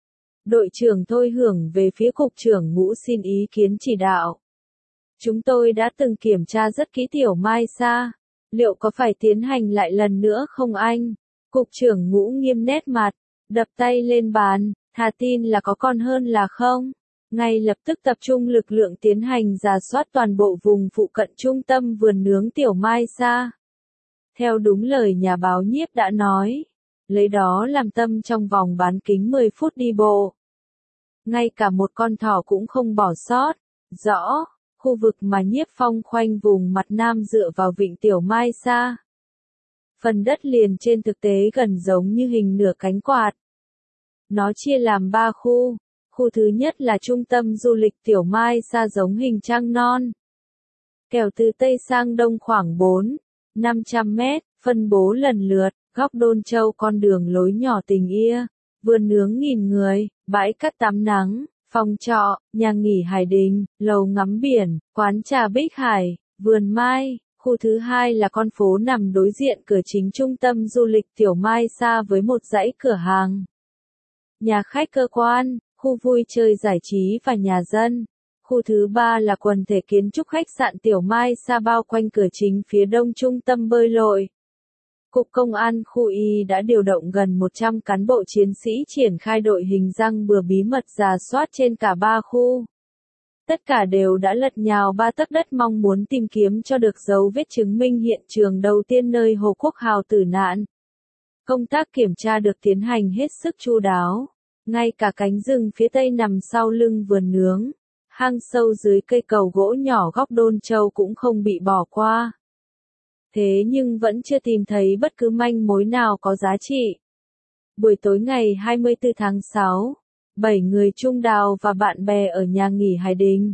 Đội trưởng thôi hưởng về phía cục trưởng Ngũ xin ý kiến chỉ đạo. Chúng tôi đã từng kiểm tra rất kỹ Tiểu Mai Sa. Liệu có phải tiến hành lại lần nữa không anh? Cục trưởng Ngũ nghiêm nét mặt, đập tay lên bàn, thà tin là có còn hơn là không. Ngay lập tức tập trung lực lượng tiến hành rà soát toàn bộ vùng phụ cận trung tâm vườn nướng Tiểu Mai Sa. Theo đúng lời nhà báo Nhiếp đã nói, lấy đó làm tâm trong vòng bán kính mười phút đi bộ. Ngay cả một con thỏ cũng không bỏ sót. Rõ, khu vực mà Nhiếp Phong khoanh vùng mặt nam dựa vào vịnh Tiểu Mai Sa. Phần đất liền trên thực tế gần giống như hình nửa cánh quạt. Nó chia làm ba khu. Khu thứ nhất là trung tâm du lịch Tiểu Mai Sa giống hình trăng non. Kẻo từ Tây sang Đông khoảng bốn, năm trăm mét, phân bố lần lượt, góc Đôn Châu con đường lối nhỏ Tình Ia, vườn nướng nghìn người, bãi cát tắm nắng, phòng trọ, nhà nghỉ Hải Đình, lầu ngắm biển, quán trà Bích Hải, vườn mai. Khu thứ hai là con phố nằm đối diện cửa chính trung tâm du lịch Tiểu Mai Sa với một dãy cửa hàng, nhà khách cơ quan, khu vui chơi giải trí và nhà dân. Khu thứ ba là quần thể kiến trúc khách sạn Tiểu Mai Sa bao quanh cửa chính phía đông trung tâm bơi lội. Cục Công an khu Y đã điều động gần một trăm cán bộ chiến sĩ triển khai đội hình răng bừa bí mật rà soát trên cả ba khu. Tất cả đều đã lật nhào ba tấc đất mong muốn tìm kiếm cho được dấu vết chứng minh hiện trường đầu tiên nơi Hồ Quốc Hào tử nạn. Công tác kiểm tra được tiến hành hết sức chu đáo. Ngay cả cánh rừng phía tây nằm sau lưng vườn nướng, hang sâu dưới cây cầu gỗ nhỏ góc Đôn Châu cũng không bị bỏ qua. Thế nhưng vẫn chưa tìm thấy bất cứ manh mối nào có giá trị. Buổi tối ngày hai mươi tư tháng sáu, bảy người Trung Đào và bạn bè ở nhà nghỉ Hải Đình.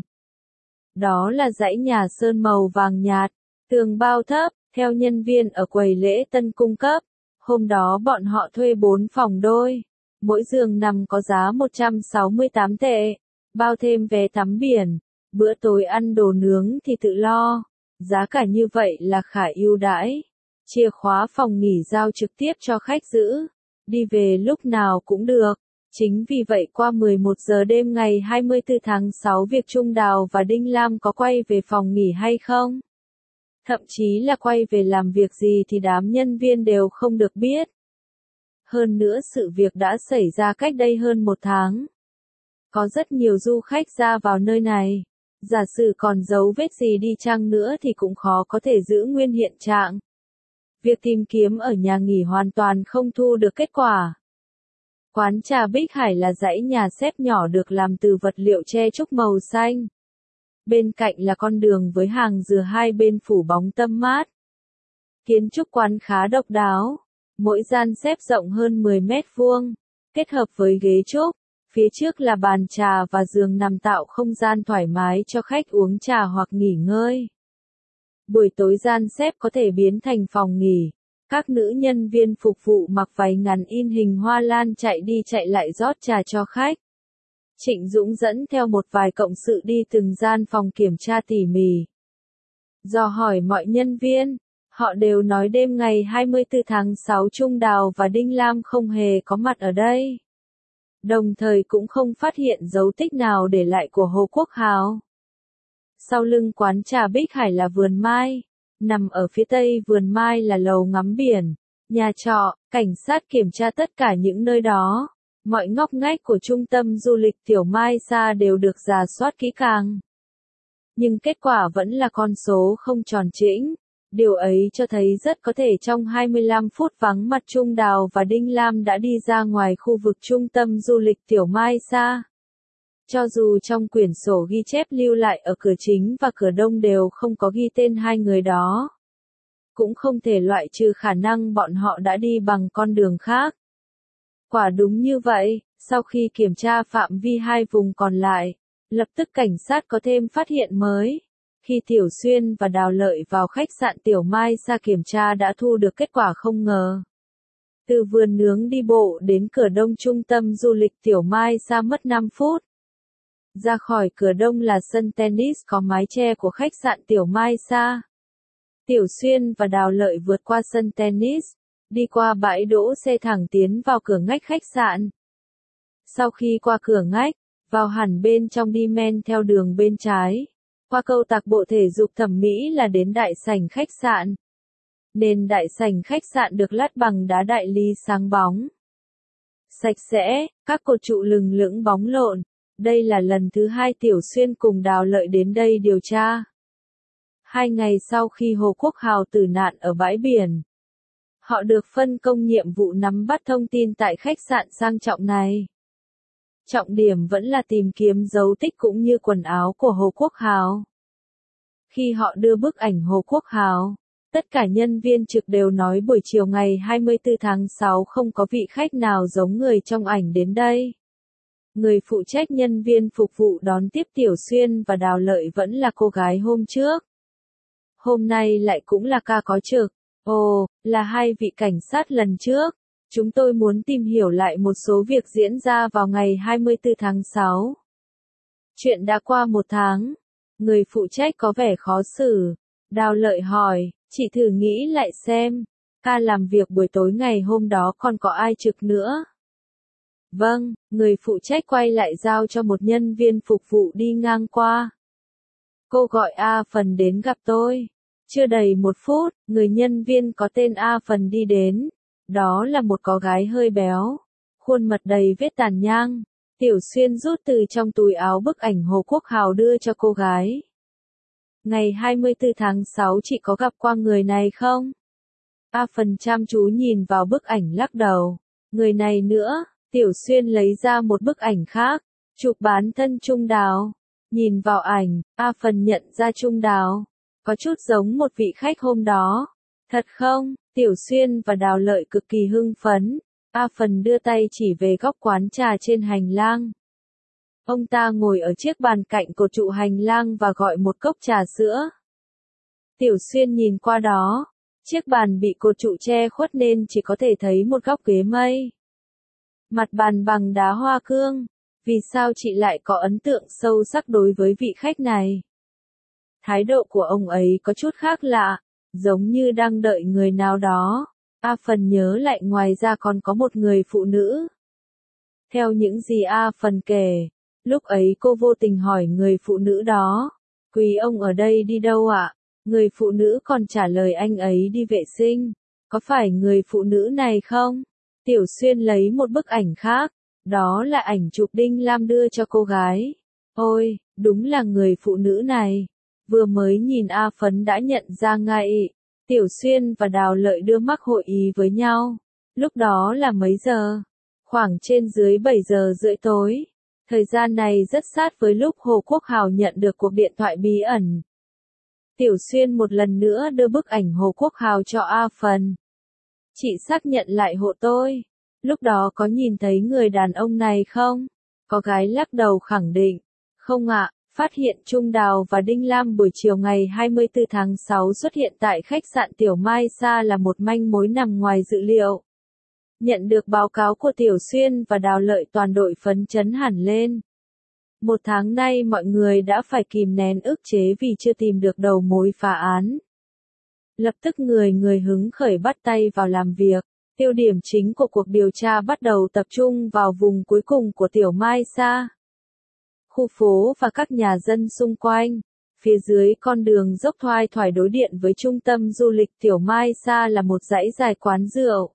Đó là dãy nhà sơn màu vàng nhạt, tường bao thấp, theo nhân viên ở quầy lễ tân cung cấp. Hôm đó bọn họ thuê bốn phòng đôi. Mỗi giường nằm có giá một trăm sáu mươi tám tệ, bao thêm vé tắm biển, bữa tối ăn đồ nướng thì tự lo. Giá cả như vậy là khá ưu đãi. Chìa khóa phòng nghỉ giao trực tiếp cho khách giữ. Đi về lúc nào cũng được. Chính vì vậy qua mười một giờ đêm ngày hai mươi tư tháng sáu việc Trung Đào và Đinh Lam có quay về phòng nghỉ hay không? Thậm chí là quay về làm việc gì thì đám nhân viên đều không được biết. Hơn nữa sự việc đã xảy ra cách đây hơn một tháng. Có rất nhiều du khách ra vào nơi này. Giả sử còn dấu vết gì đi chăng nữa thì cũng khó có thể giữ nguyên hiện trạng. Việc tìm kiếm ở nhà nghỉ hoàn toàn không thu được kết quả. Quán trà Bích Hải là dãy nhà xếp nhỏ được làm từ vật liệu tre trúc màu xanh. Bên cạnh là con đường với hàng dừa hai bên phủ bóng tâm mát. Kiến trúc quán khá độc đáo. Mỗi gian xếp rộng hơn mười mét vuông. kết hợp với ghế trúc, phía trước là bàn trà và giường nằm tạo không gian thoải mái cho khách uống trà hoặc nghỉ ngơi. Buổi tối gian xếp có thể biến thành phòng nghỉ. Các nữ nhân viên phục vụ mặc váy ngắn in hình hoa lan chạy đi chạy lại rót trà cho khách. Trịnh Dũng dẫn theo một vài cộng sự đi từng gian phòng kiểm tra tỉ mỉ. Dò hỏi mọi nhân viên, họ đều nói đêm ngày hai mươi tư tháng sáu Trung Đào và Đinh Lam không hề có mặt ở đây. Đồng thời cũng không phát hiện dấu tích nào để lại của Hồ Quốc Hào. Sau lưng quán trà Bích Hải là vườn mai, nằm ở phía tây vườn mai là lầu ngắm biển, nhà trọ, cảnh sát kiểm tra tất cả những nơi đó. Mọi ngóc ngách của trung tâm du lịch Tiểu Mai Sa đều được rà soát kỹ càng. Nhưng kết quả vẫn là con số không tròn chỉnh. Điều ấy cho thấy rất có thể trong hai mươi lăm phút vắng mặt Trung Đào và Đinh Lam đã đi ra ngoài khu vực trung tâm du lịch Tiểu Mai Sa. Cho dù trong quyển sổ ghi chép lưu lại ở cửa chính và cửa đông đều không có ghi tên hai người đó, cũng không thể loại trừ khả năng bọn họ đã đi bằng con đường khác. Quả đúng như vậy, sau khi kiểm tra phạm vi hai vùng còn lại, lập tức cảnh sát có thêm phát hiện mới. Khi Tiểu Xuyên và Đào Lợi vào khách sạn Tiểu Mai Sa kiểm tra đã thu được kết quả không ngờ. Từ vườn nướng đi bộ đến cửa đông trung tâm du lịch Tiểu Mai Sa mất năm phút. Ra khỏi cửa đông là sân tennis có mái che của khách sạn Tiểu Mai Sa. Tiểu Xuyên và Đào Lợi vượt qua sân tennis, đi qua bãi đỗ xe thẳng tiến vào cửa ngách khách sạn. Sau khi qua cửa ngách, vào hẳn bên trong đi men theo đường bên trái. Qua câu lạc bộ thể dục thẩm mỹ là đến đại sảnh khách sạn. Nền đại sảnh khách sạn được lát bằng đá đại lý sáng bóng. Sạch sẽ, các cột trụ lừng lững bóng lộn. Đây là lần thứ hai Tiểu Xuyên cùng Đào Lợi đến đây điều tra. Hai ngày sau khi Hồ Quốc Hào tử nạn ở bãi biển, họ được phân công nhiệm vụ nắm bắt thông tin tại khách sạn sang trọng này. Trọng điểm vẫn là tìm kiếm dấu tích cũng như quần áo của Hồ Quốc Hào. Khi họ đưa bức ảnh Hồ Quốc Hào, tất cả nhân viên trực đều nói buổi chiều ngày hai mươi tư tháng sáu không có vị khách nào giống người trong ảnh đến đây. Người phụ trách nhân viên phục vụ đón tiếp Tiểu Xuyên và Đào Lợi vẫn là cô gái hôm trước. Hôm nay lại cũng là ca có trực. Ồ, là hai vị cảnh sát lần trước. Chúng tôi muốn tìm hiểu lại một số việc diễn ra vào ngày hai mươi tư tháng sáu. Chuyện đã qua một tháng. Người phụ trách có vẻ khó xử. Đào Lợi hỏi, chị thử nghĩ lại xem. Ca làm việc buổi tối ngày hôm đó còn có ai trực nữa? Vâng, người phụ trách quay lại giao cho một nhân viên phục vụ đi ngang qua. Cô gọi A Phần đến gặp tôi. Chưa đầy một phút, người nhân viên có tên A Phần đi đến. Đó là một cô gái hơi béo, khuôn mặt đầy vết tàn nhang. Tiểu Xuyên rút từ trong túi áo bức ảnh Hồ Quốc Hào đưa cho cô gái. Ngày hai mươi tư tháng sáu chị có gặp qua người này không? A Phần chăm chú nhìn vào bức ảnh lắc đầu. Người này nữa, Tiểu Xuyên lấy ra một bức ảnh khác, chụp bán thân Trung Đào. Nhìn vào ảnh, A Phần nhận ra Trung Đào. Có chút giống một vị khách hôm đó. Thật không? Tiểu Xuyên và Đào Lợi cực kỳ hưng phấn. A Phần đưa tay chỉ về góc quán trà trên hành lang. Ông ta ngồi ở chiếc bàn cạnh cột trụ hành lang và gọi một cốc trà sữa. Tiểu Xuyên nhìn qua đó. Chiếc bàn bị cột trụ che khuất nên chỉ có thể thấy một góc ghế mây. Mặt bàn bằng đá hoa cương. Vì sao chị lại có ấn tượng sâu sắc đối với vị khách này? Thái độ của ông ấy có chút khác lạ, giống như đang đợi người nào đó. A Phần nhớ lại ngoài ra còn có một người phụ nữ. Theo những gì A Phần kể, lúc ấy cô vô tình hỏi người phụ nữ đó, quý ông ở đây đi đâu ạ? Người phụ nữ còn trả lời anh ấy đi vệ sinh. Có phải người phụ nữ này không? Tiểu Xuyên lấy một bức ảnh khác. Đó là ảnh chụp Đinh Lam đưa cho cô gái. Ôi, đúng là người phụ nữ này. Vừa mới nhìn A Phấn đã nhận ra ngay. Tiểu Xuyên và Đào Lợi đưa mắt hội ý với nhau. Lúc đó là mấy giờ? Khoảng trên dưới bảy giờ rưỡi tối. Thời gian này rất sát với lúc Hồ Quốc Hào nhận được cuộc điện thoại bí ẩn. Tiểu Xuyên một lần nữa đưa bức ảnh Hồ Quốc Hào cho A Phần. Chị xác nhận lại hộ tôi. Lúc đó có nhìn thấy người đàn ông này không? Có gái lắc đầu khẳng định. Không ạ, phát hiện Trung Đào và Đinh Lam buổi chiều ngày hai mươi tư tháng sáu xuất hiện tại khách sạn Tiểu Mai Sa là một manh mối nằm ngoài dự liệu. Nhận được báo cáo của Tiểu Xuyên và Đào Lợi, toàn đội phấn chấn hẳn lên. Một tháng nay mọi người đã phải kìm nén ức chế vì chưa tìm được đầu mối phá án. Lập tức người người hứng khởi bắt tay vào làm việc. Tiêu điểm chính của cuộc điều tra bắt đầu tập trung vào vùng cuối cùng của Tiểu Mai Sa. Khu phố và các nhà dân xung quanh. Phía dưới con đường dốc thoai thoải đối điện với trung tâm du lịch Tiểu Mai Sa là một dãy dài quán rượu,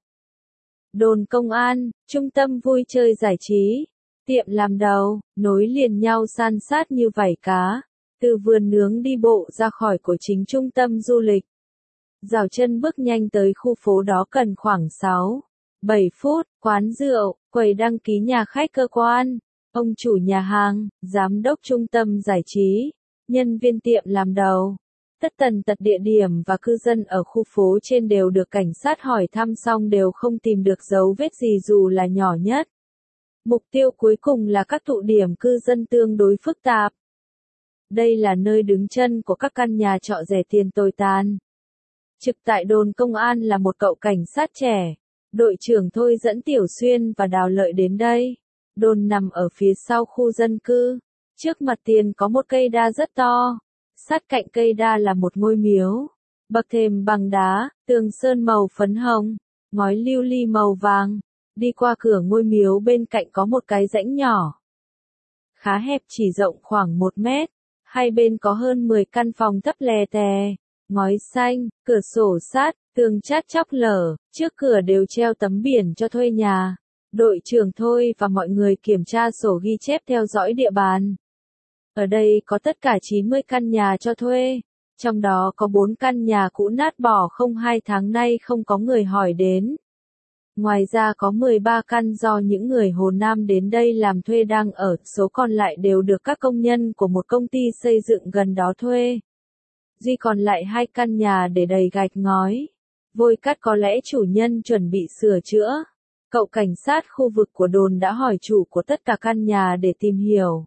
đồn công an, trung tâm vui chơi giải trí, tiệm làm đầu, nối liền nhau san sát như vảy cá. Từ vườn nướng đi bộ ra khỏi của chính trung tâm du lịch. Dào chân bước nhanh tới khu phố đó cần khoảng sáu, bảy phút, quán rượu, quầy đăng ký nhà khách cơ quan, ông chủ nhà hàng, giám đốc trung tâm giải trí, nhân viên tiệm làm đầu. Tất tần tật địa điểm và cư dân ở khu phố trên đều được cảnh sát hỏi thăm xong đều không tìm được dấu vết gì dù là nhỏ nhất. Mục tiêu cuối cùng là các tụ điểm cư dân tương đối phức tạp. Đây là nơi đứng chân của các căn nhà trọ rẻ tiền tồi tàn. Trực tại đồn công an là một cậu cảnh sát trẻ. Đội trưởng Thôi dẫn Tiểu Xuyên và Đào Lợi đến đây. Đồn nằm ở phía sau khu dân cư. Trước mặt tiền có một cây đa rất to. Sát cạnh cây đa là một ngôi miếu. Bậc thềm bằng đá, tường sơn màu phấn hồng, ngói lưu ly màu vàng. Đi qua cửa ngôi miếu bên cạnh có một cái rãnh nhỏ. Khá hẹp, chỉ rộng khoảng một mét. Hai bên có hơn mười căn phòng thấp lè tè. Ngói xanh, cửa sổ sát, tường chát chóc lở, trước cửa đều treo tấm biển cho thuê nhà. Đội trưởng Thôi và mọi người kiểm tra sổ ghi chép theo dõi địa bàn. Ở đây có tất cả chín mươi căn nhà cho thuê, trong đó có bốn căn nhà cũ nát bỏ không hai tháng nay không có người hỏi đến. Ngoài ra có mười ba căn do những người Hồ Nam đến đây làm thuê đang ở, số còn lại đều được các công nhân của một công ty xây dựng gần đó thuê. Duy còn lại hai căn nhà để đầy gạch ngói, vôi cát, có lẽ chủ nhân chuẩn bị sửa chữa. Cậu cảnh sát khu vực của đồn đã hỏi chủ của tất cả căn nhà để tìm hiểu.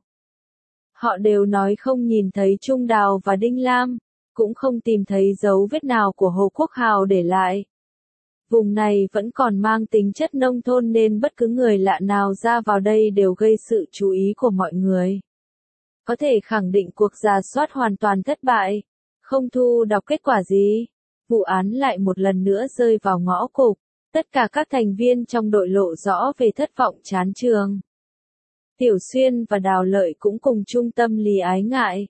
Họ đều nói không nhìn thấy Trung Đào và Đinh Lam, cũng không tìm thấy dấu vết nào của Hồ Quốc Hào để lại. Vùng này vẫn còn mang tính chất nông thôn nên bất cứ người lạ nào ra vào đây đều gây sự chú ý của mọi người. Có thể khẳng định cuộc rà soát hoàn toàn thất bại, không thu đọc kết quả gì. Vụ án lại một lần nữa rơi vào ngõ cụt, tất cả các thành viên trong đội lộ rõ về thất vọng chán trường. Tiểu Xuyên và Đào Lợi cũng cùng chung tâm lý ái ngại.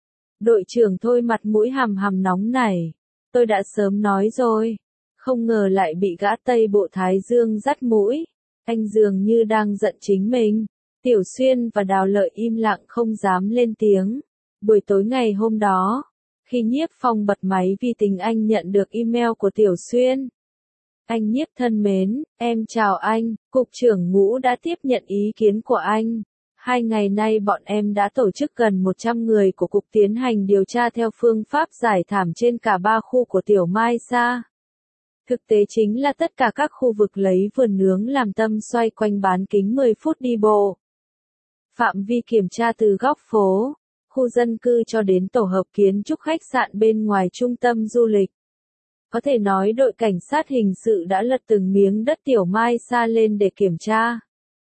Đội trưởng Thôi mặt mũi hằm hằm nóng nảy. Tôi đã sớm nói rồi. Không ngờ lại bị gã Tây Bộ Thái Dương dắt mũi. Anh dường như đang giận chính mình. Tiểu Xuyên và Đào Lợi im lặng không dám lên tiếng. Buổi tối ngày hôm đó, khi Nhiếp Phong bật máy vi tính anh nhận được email của Tiểu Xuyên. Anh Nhiếp thân mến, em chào anh, Cục trưởng Ngũ đã tiếp nhận ý kiến của anh. Hai ngày nay bọn em đã tổ chức gần một trăm người của Cục tiến hành điều tra theo phương pháp giải thảm trên cả ba khu của Tiểu Mai Sa. Thực tế chính là tất cả các khu vực lấy vườn nướng làm tâm xoay quanh bán kính mười phút đi bộ. Phạm vi kiểm tra từ góc phố, khu dân cư cho đến tổ hợp kiến trúc khách sạn bên ngoài trung tâm du lịch. Có thể nói đội cảnh sát hình sự đã lật từng miếng đất Tiểu Mai Sa lên để kiểm tra.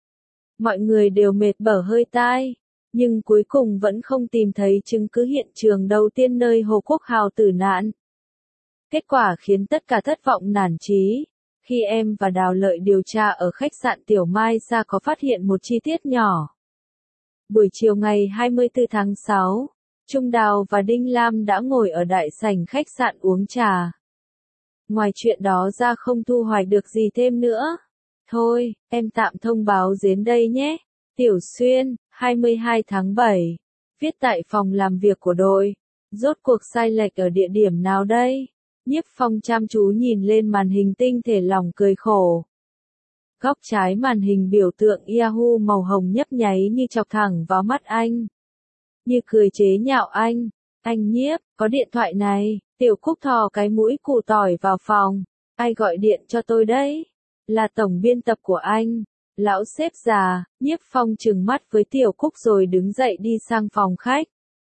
Mọi người đều mệt bở hơi tai, nhưng cuối cùng vẫn không tìm thấy chứng cứ hiện trường đầu tiên nơi Hồ Quốc Hào tử nạn. Kết quả khiến tất cả thất vọng nản chí. Khi em và Đào Lợi điều tra ở khách sạn Tiểu Mai Sa có phát hiện một chi tiết nhỏ. Buổi chiều ngày hai mươi tư tháng sáu, Trung Đào và Đinh Lam đã ngồi ở đại sảnh khách sạn uống trà. Ngoài chuyện đó ra không thu hoạch được gì thêm nữa. Thôi, em tạm thông báo đến đây nhé. Tiểu Xuyên, hai mươi hai tháng bảy. Viết tại phòng làm việc của đội. Rốt cuộc sai lệch ở địa điểm nào đây? Nhiếp Phong chăm chú nhìn lên màn hình tinh thể lòng cười khổ. Góc trái màn hình biểu tượng Yahoo màu hồng nhấp nháy như chọc thẳng vào mắt anh. Như cười chế nhạo anh. Anh Nhiếp, có điện thoại này. Tiểu Cúc thò cái mũi củ tỏi vào phòng. Ai gọi điện cho tôi đấy? là tổng biên tập của anh. Lão sếp già, Nhiếp Phong trừng mắt với Tiểu Cúc rồi đứng dậy đi sang phòng khách.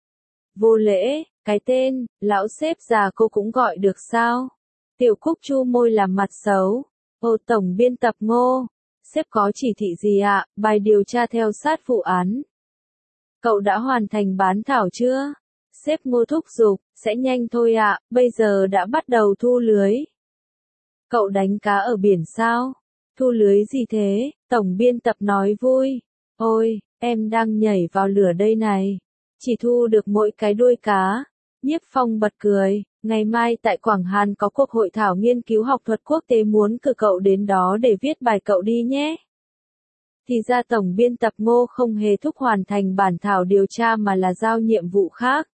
Vô lễ, cái tên, lão sếp già cô cũng gọi được sao? Tiểu Cúc chu môi làm mặt xấu. Ô tổng biên tập Ngô, sếp có chỉ thị gì ạ? Bài điều tra theo sát vụ án. Cậu đã hoàn thành bán thảo chưa? Sếp Ngô thúc giục, sẽ nhanh thôi ạ, bây giờ đã bắt đầu thu lưới. Cậu đánh cá ở biển sao? Thu lưới gì thế? Tổng biên tập nói vui. Ôi, em đang nhảy vào lửa đây này. Chỉ thu được mỗi cái đuôi cá. Nhiếp Phong bật cười, ngày mai tại Quảng Hàn có cuộc hội thảo nghiên cứu học thuật quốc tế muốn cử cậu đến đó để viết bài cậu đi nhé. Thì ra tổng biên tập Ngô không hề thúc hoàn thành bản thảo điều tra mà là giao nhiệm vụ khác.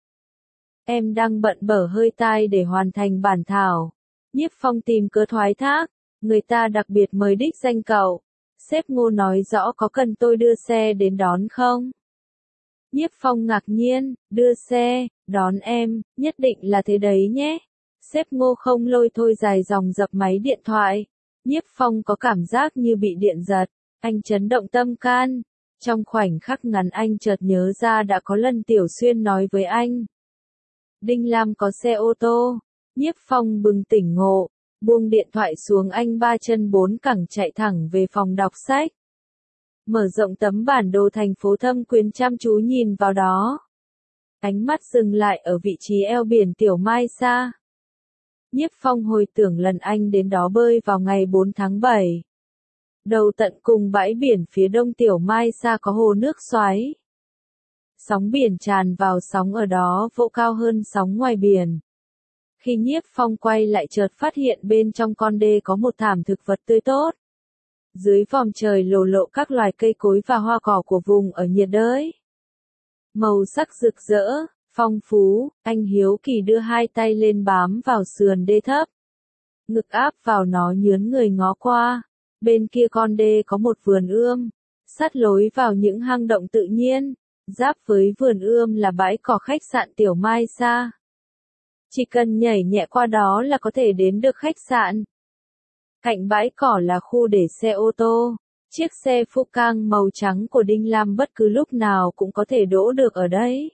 Em đang bận bở hơi tai để hoàn thành bản thảo. Nhiếp Phong tìm cớ thoái thác, người ta đặc biệt mời đích danh cậu. Sếp Ngô nói rõ có cần tôi đưa xe đến đón không? Nhiếp Phong ngạc nhiên, đưa xe, đón em, nhất định là thế đấy nhé. Sếp Ngô không lôi thôi dài dòng dập máy điện thoại. Nhiếp Phong có cảm giác như bị điện giật, anh chấn động tâm can. Trong khoảnh khắc ngắn anh chợt nhớ ra đã có lần Tiểu Xuyên nói với anh. Đinh Lam có xe ô tô. Nhiếp Phong bừng tỉnh ngộ, buông điện thoại xuống anh ba chân bốn cẳng chạy thẳng về phòng đọc sách. Mở rộng tấm bản đồ thành phố Thâm Quyến chăm chú nhìn vào đó. Ánh mắt dừng lại ở vị trí eo biển Tiểu Mai Sa. Nhiếp Phong hồi tưởng lần anh đến đó bơi vào ngày bốn tháng bảy. Đầu tận cùng bãi biển phía đông Tiểu Mai Sa có hồ nước xoáy. Sóng biển tràn vào sóng ở đó vỗ cao hơn sóng ngoài biển. Khi Nhiếp Phong quay lại chợt phát hiện bên trong con đê có một thảm thực vật tươi tốt. Dưới vòm trời lồ lộ các loài cây cối và hoa cỏ của vùng ở nhiệt đới. Màu sắc rực rỡ, phong phú, anh hiếu kỳ đưa hai tay lên bám vào sườn đê thấp. Ngực áp vào nó nhướn người ngó qua. Bên kia con đê có một vườn ươm, sát lối vào những hang động tự nhiên. Giáp với vườn ươm là bãi cỏ khách sạn Tiểu Mai Sa. Chỉ cần nhảy nhẹ qua đó là có thể đến được khách sạn. Cạnh bãi cỏ là khu để xe ô tô. Chiếc xe Phu Cang màu trắng của Đinh Lam bất cứ lúc nào cũng có thể đỗ được ở đấy.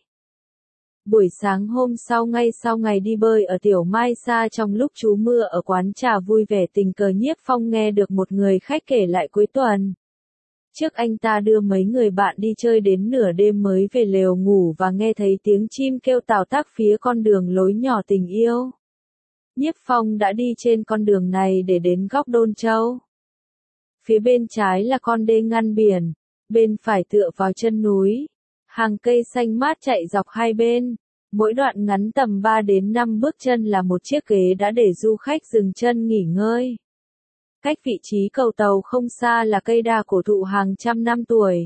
Buổi sáng hôm sau ngay sau ngày đi bơi ở Tiểu Mai Sa trong lúc trú mưa ở quán trà vui vẻ tình cờ Nhiếp Phong nghe được một người khách kể lại cuối tuần. Trước anh ta đưa mấy người bạn đi chơi đến nửa đêm mới về lều ngủ và nghe thấy tiếng chim kêu tào tác phía con đường lối nhỏ tình yêu. Nhiếp Phong đã đi trên con đường này để đến góc Đôn Châu. Phía bên trái là con đê ngăn biển, bên phải tựa vào chân núi. Hàng cây xanh mát chạy dọc hai bên, mỗi đoạn ngắn tầm ba đến năm bước chân là một chiếc ghế đã để du khách dừng chân nghỉ ngơi. Cách vị trí cầu tàu không xa là cây đa cổ thụ hàng trăm năm tuổi.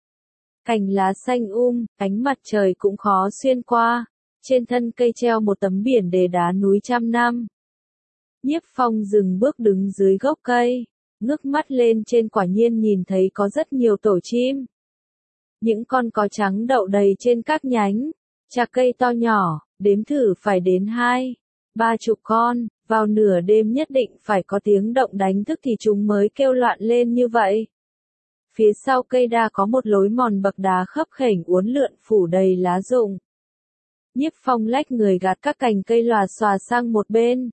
Cành lá xanh um, ánh mặt trời cũng khó xuyên qua. Trên thân cây treo một tấm biển đề đá núi trăm năm. Nhiếp Phong dừng bước đứng dưới gốc cây, ngước mắt lên trên quả nhiên nhìn thấy có rất nhiều tổ chim. Những con có trắng đậu đầy trên các nhánh, chạc cây to nhỏ, đếm thử phải đến hai, ba chục con, vào nửa đêm nhất định phải có tiếng động đánh thức thì chúng mới kêu loạn lên như vậy. Phía sau cây đa có một lối mòn bậc đá khấp khểnh uốn lượn phủ đầy lá rụng. Nhiếp Phong lách người gạt các cành cây lòa xòa sang một bên.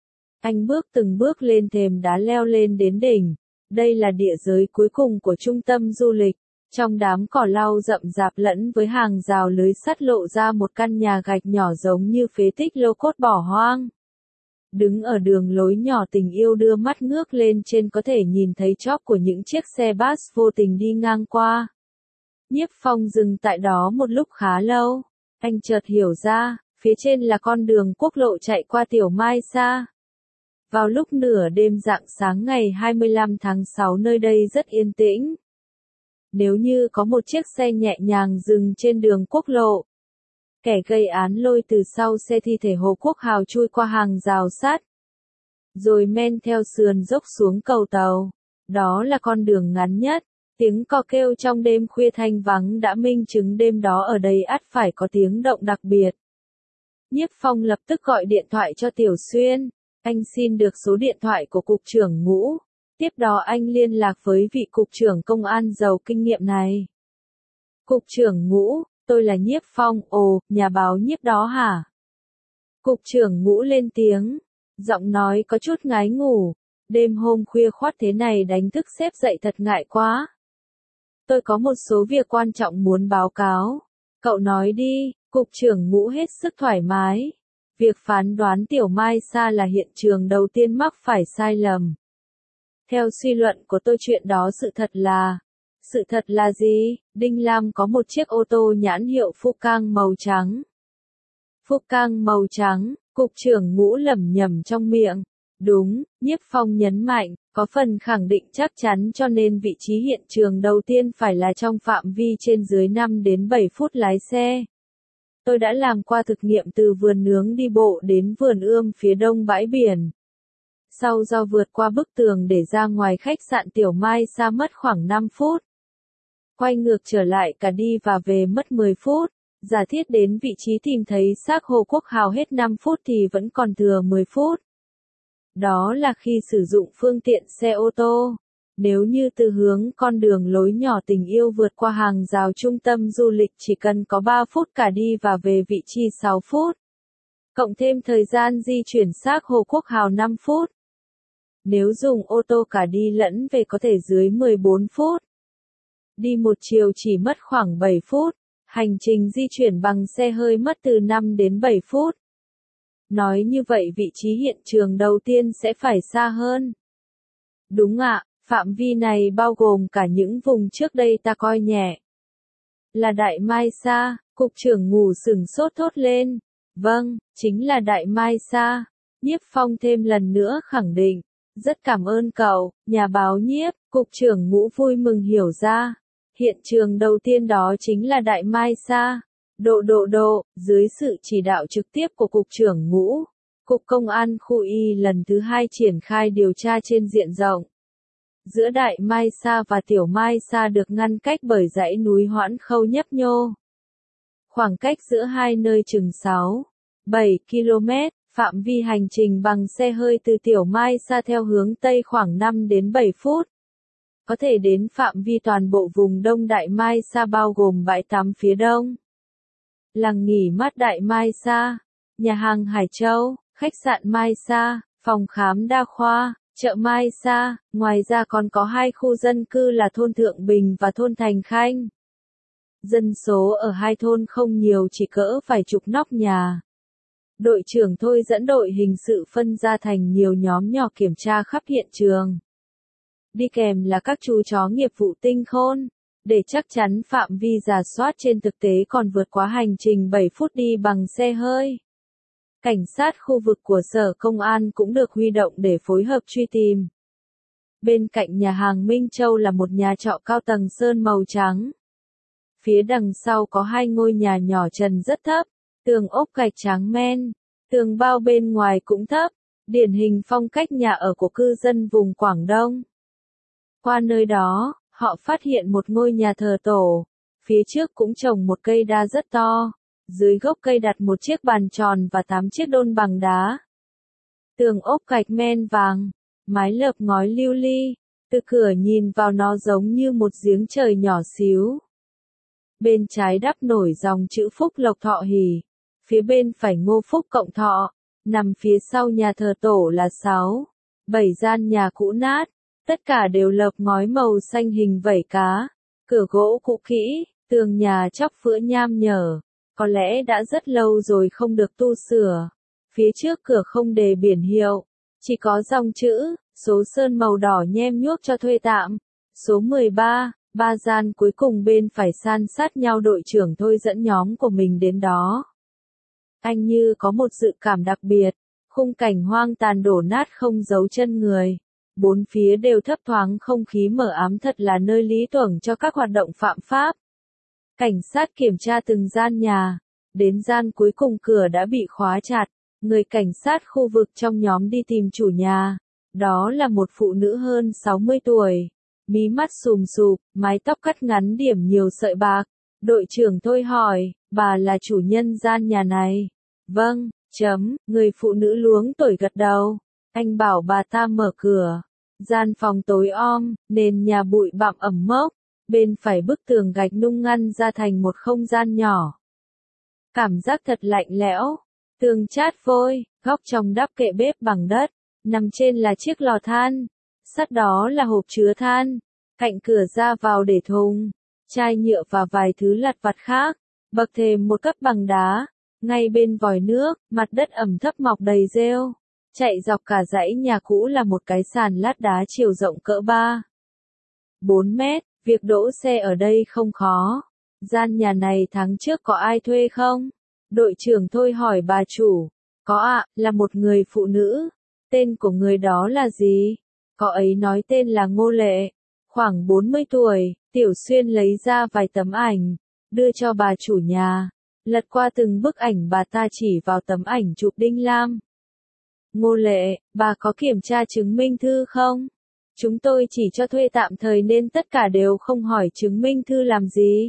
Anh bước từng bước lên thềm đá leo lên đến đỉnh. Đây là địa giới cuối cùng của trung tâm du lịch. Trong đám cỏ lau rậm rạp lẫn với hàng rào lưới sắt lộ ra một căn nhà gạch nhỏ giống như phế tích lô cốt bỏ hoang. Đứng ở đường lối nhỏ tình yêu đưa mắt ngước lên trên có thể nhìn thấy chóp của những chiếc xe bus vô tình đi ngang qua. Nhiếp Phong dừng tại đó một lúc khá lâu. Anh chợt hiểu ra, phía trên là con đường quốc lộ chạy qua Tiểu Mai Sa. Vào lúc nửa đêm rạng sáng ngày hai mươi lăm tháng sáu nơi đây rất yên tĩnh. Nếu như có một chiếc xe nhẹ nhàng dừng trên đường quốc lộ, kẻ gây án lôi từ sau xe thi thể Hồ Quốc Hào chui qua hàng rào sắt, rồi men theo sườn dốc xuống cầu tàu. Đó là con đường ngắn nhất. Tiếng cò kêu trong đêm khuya thanh vắng đã minh chứng đêm đó ở đây ắt phải có tiếng động đặc biệt. Nhiếp Phong lập tức gọi điện thoại cho Tiểu Xuyên. Anh xin được số điện thoại của cục trưởng Ngũ. Tiếp đó anh liên lạc với vị cục trưởng công an giàu kinh nghiệm này. Cục trưởng Ngũ, tôi là Nhiếp Phong, ồ, nhà báo Nhiếp đó hả? Cục trưởng Ngũ lên tiếng, giọng nói có chút ngái ngủ, đêm hôm khuya khoắt thế này đánh thức sếp dậy thật ngại quá. Tôi có một số việc quan trọng muốn báo cáo. Cậu nói đi, cục trưởng Ngũ hết sức thoải mái. Việc phán đoán Tiểu Mai Sa là hiện trường đầu tiên mắc phải sai lầm. Theo suy luận của tôi chuyện đó sự thật là... Sự thật là gì? Đinh Lam có một chiếc ô tô nhãn hiệu Phúc Cang màu trắng. Phúc Cang màu trắng, cục trưởng Ngũ lẩm nhẩm trong miệng. Đúng, Nhiếp Phong nhấn mạnh, có phần khẳng định chắc chắn cho nên vị trí hiện trường đầu tiên phải là trong phạm vi trên dưới năm đến bảy phút lái xe. Tôi đã làm qua thực nghiệm từ vườn nướng đi bộ đến vườn ươm phía đông bãi biển. Sau do vượt qua bức tường để ra ngoài khách sạn Tiểu Mai Sa mất khoảng năm phút. Quay ngược trở lại cả đi và về mất mười phút. Giả thiết đến vị trí tìm thấy xác Hồ Quốc Hào hết năm phút thì vẫn còn thừa mười phút. Đó là khi sử dụng phương tiện xe ô tô. Nếu như từ hướng con đường lối nhỏ tình yêu vượt qua hàng rào trung tâm du lịch chỉ cần có ba phút cả đi và về vị trí sáu phút. Cộng thêm thời gian di chuyển xác Hồ Quốc Hào năm phút. Nếu dùng ô tô cả đi lẫn về có thể dưới mười bốn phút. Đi một chiều chỉ mất khoảng bảy phút. Hành trình di chuyển bằng xe hơi mất từ năm đến bảy phút. Nói như vậy vị trí hiện trường đầu tiên sẽ phải xa hơn. Đúng ạ, phạm vi này bao gồm cả những vùng trước đây ta coi nhẹ. Là Đại Mai Sa, cục trưởng Ngũ sửng sốt thốt lên. Vâng, chính là Đại Mai Sa. Nhiếp Phong thêm lần nữa khẳng định. Rất cảm ơn cậu, nhà báo Nhiếp, cục trưởng Ngũ vui mừng hiểu ra. Hiện trường đầu tiên đó chính là Đại Mai Sa. Độ độ độ, dưới sự chỉ đạo trực tiếp của Cục trưởng Ngũ, Cục Công an Khu Y lần thứ hai triển khai điều tra trên diện rộng. Giữa Đại Mai Sa và Tiểu Mai Sa được ngăn cách bởi dãy núi Hoãn Khâu nhấp nhô. Khoảng cách giữa hai nơi chừng sáu, bảy ki lô mét, phạm vi hành trình bằng xe hơi từ Tiểu Mai Sa theo hướng Tây khoảng năm đến bảy phút. Có thể đến phạm vi toàn bộ vùng Đông Đại Mai Sa bao gồm bãi tắm phía đông. Làng nghỉ mát Đại Mai Sa, nhà hàng Hải Châu, khách sạn Mai Sa, phòng khám đa khoa, chợ Mai Sa, ngoài ra còn có hai khu dân cư là thôn Thượng Bình và thôn Thành Khanh. Dân số ở hai thôn không nhiều chỉ cỡ vài chục nóc nhà. Đội trưởng Thôi dẫn đội hình sự phân ra thành nhiều nhóm nhỏ kiểm tra khắp hiện trường. Đi kèm là các chú chó nghiệp vụ tinh khôn. Để chắc chắn phạm vi rà soát trên thực tế còn vượt quá hành trình bảy phút đi bằng xe hơi. Cảnh sát khu vực của Sở Công an cũng được huy động để phối hợp truy tìm. Bên cạnh nhà hàng Minh Châu là một nhà trọ cao tầng sơn màu trắng. Phía đằng sau có hai ngôi nhà nhỏ trần rất thấp, tường ốp gạch trắng men, tường bao bên ngoài cũng thấp, điển hình phong cách nhà ở của cư dân vùng Quảng Đông. Qua nơi đó, họ phát hiện một ngôi nhà thờ tổ, phía trước cũng trồng một cây đa rất to, dưới gốc cây đặt một chiếc bàn tròn và tám chiếc đôn bằng đá. Tường ốp gạch men vàng, mái lợp ngói lưu ly, từ cửa nhìn vào nó giống như một giếng trời nhỏ xíu. Bên trái đắp nổi dòng chữ Phúc Lộc Thọ Hỷ, phía bên phải Ngô Phúc Cộng Thọ, nằm phía sau nhà thờ tổ là sáu, bảy gian nhà cũ nát. Tất cả đều lợp ngói màu xanh hình vảy cá, cửa gỗ cũ kỹ, tường nhà chóc phữa nham nhở, có lẽ đã rất lâu rồi không được tu sửa. Phía trước cửa không đề biển hiệu, chỉ có dòng chữ, số sơn màu đỏ nhem nhuốc cho thuê tạm. Số mười ba, ba gian cuối cùng bên phải san sát nhau đội trưởng Thôi dẫn nhóm của mình đến đó. Anh như có một dự cảm đặc biệt, khung cảnh hoang tàn đổ nát không dấu chân người. Bốn phía đều thấp thoáng không khí mờ ám thật là nơi lý tưởng cho các hoạt động phạm pháp. Cảnh sát kiểm tra từng gian nhà, đến gian cuối cùng cửa đã bị khóa chặt, người cảnh sát khu vực trong nhóm đi tìm chủ nhà. Đó là một phụ nữ hơn sáu mươi tuổi, mí mắt sùm sụp, mái tóc cắt ngắn điểm nhiều sợi bạc. Đội trưởng Thôi hỏi, bà là chủ nhân gian nhà này? Vâng, chấm, người phụ nữ luống tuổi gật đầu. Anh bảo bà ta mở cửa. Gian phòng tối om, nền nhà bụi bặm ẩm mốc, bên phải bức tường gạch nung ngăn ra thành một không gian nhỏ. Cảm giác thật lạnh lẽo, tường chát vôi, góc trong đắp kệ bếp bằng đất, nằm trên là chiếc lò than, sát đó là hộp chứa than, cạnh cửa ra vào để thùng, chai nhựa và vài thứ lặt vặt khác, bậc thềm một cấp bằng đá, ngay bên vòi nước, mặt đất ẩm thấp mọc đầy rêu. Chạy dọc cả dãy nhà cũ là một cái sàn lát đá chiều rộng cỡ ba bốn mét, việc đỗ xe ở đây không khó. Gian nhà này tháng trước có ai thuê không? Đội trưởng Thôi hỏi bà chủ. Có ạ, là một người phụ nữ. Tên của người đó là gì? Có ấy nói tên là Ngô Lệ. Khoảng bốn mươi tuổi, Tiểu Xuyên lấy ra vài tấm ảnh, đưa cho bà chủ nhà. Lật qua từng bức ảnh bà ta chỉ vào tấm ảnh chụp Đinh Lam. Ngô Lệ, bà có kiểm tra chứng minh thư không? Chúng tôi chỉ cho thuê tạm thời nên tất cả đều không hỏi chứng minh thư làm gì.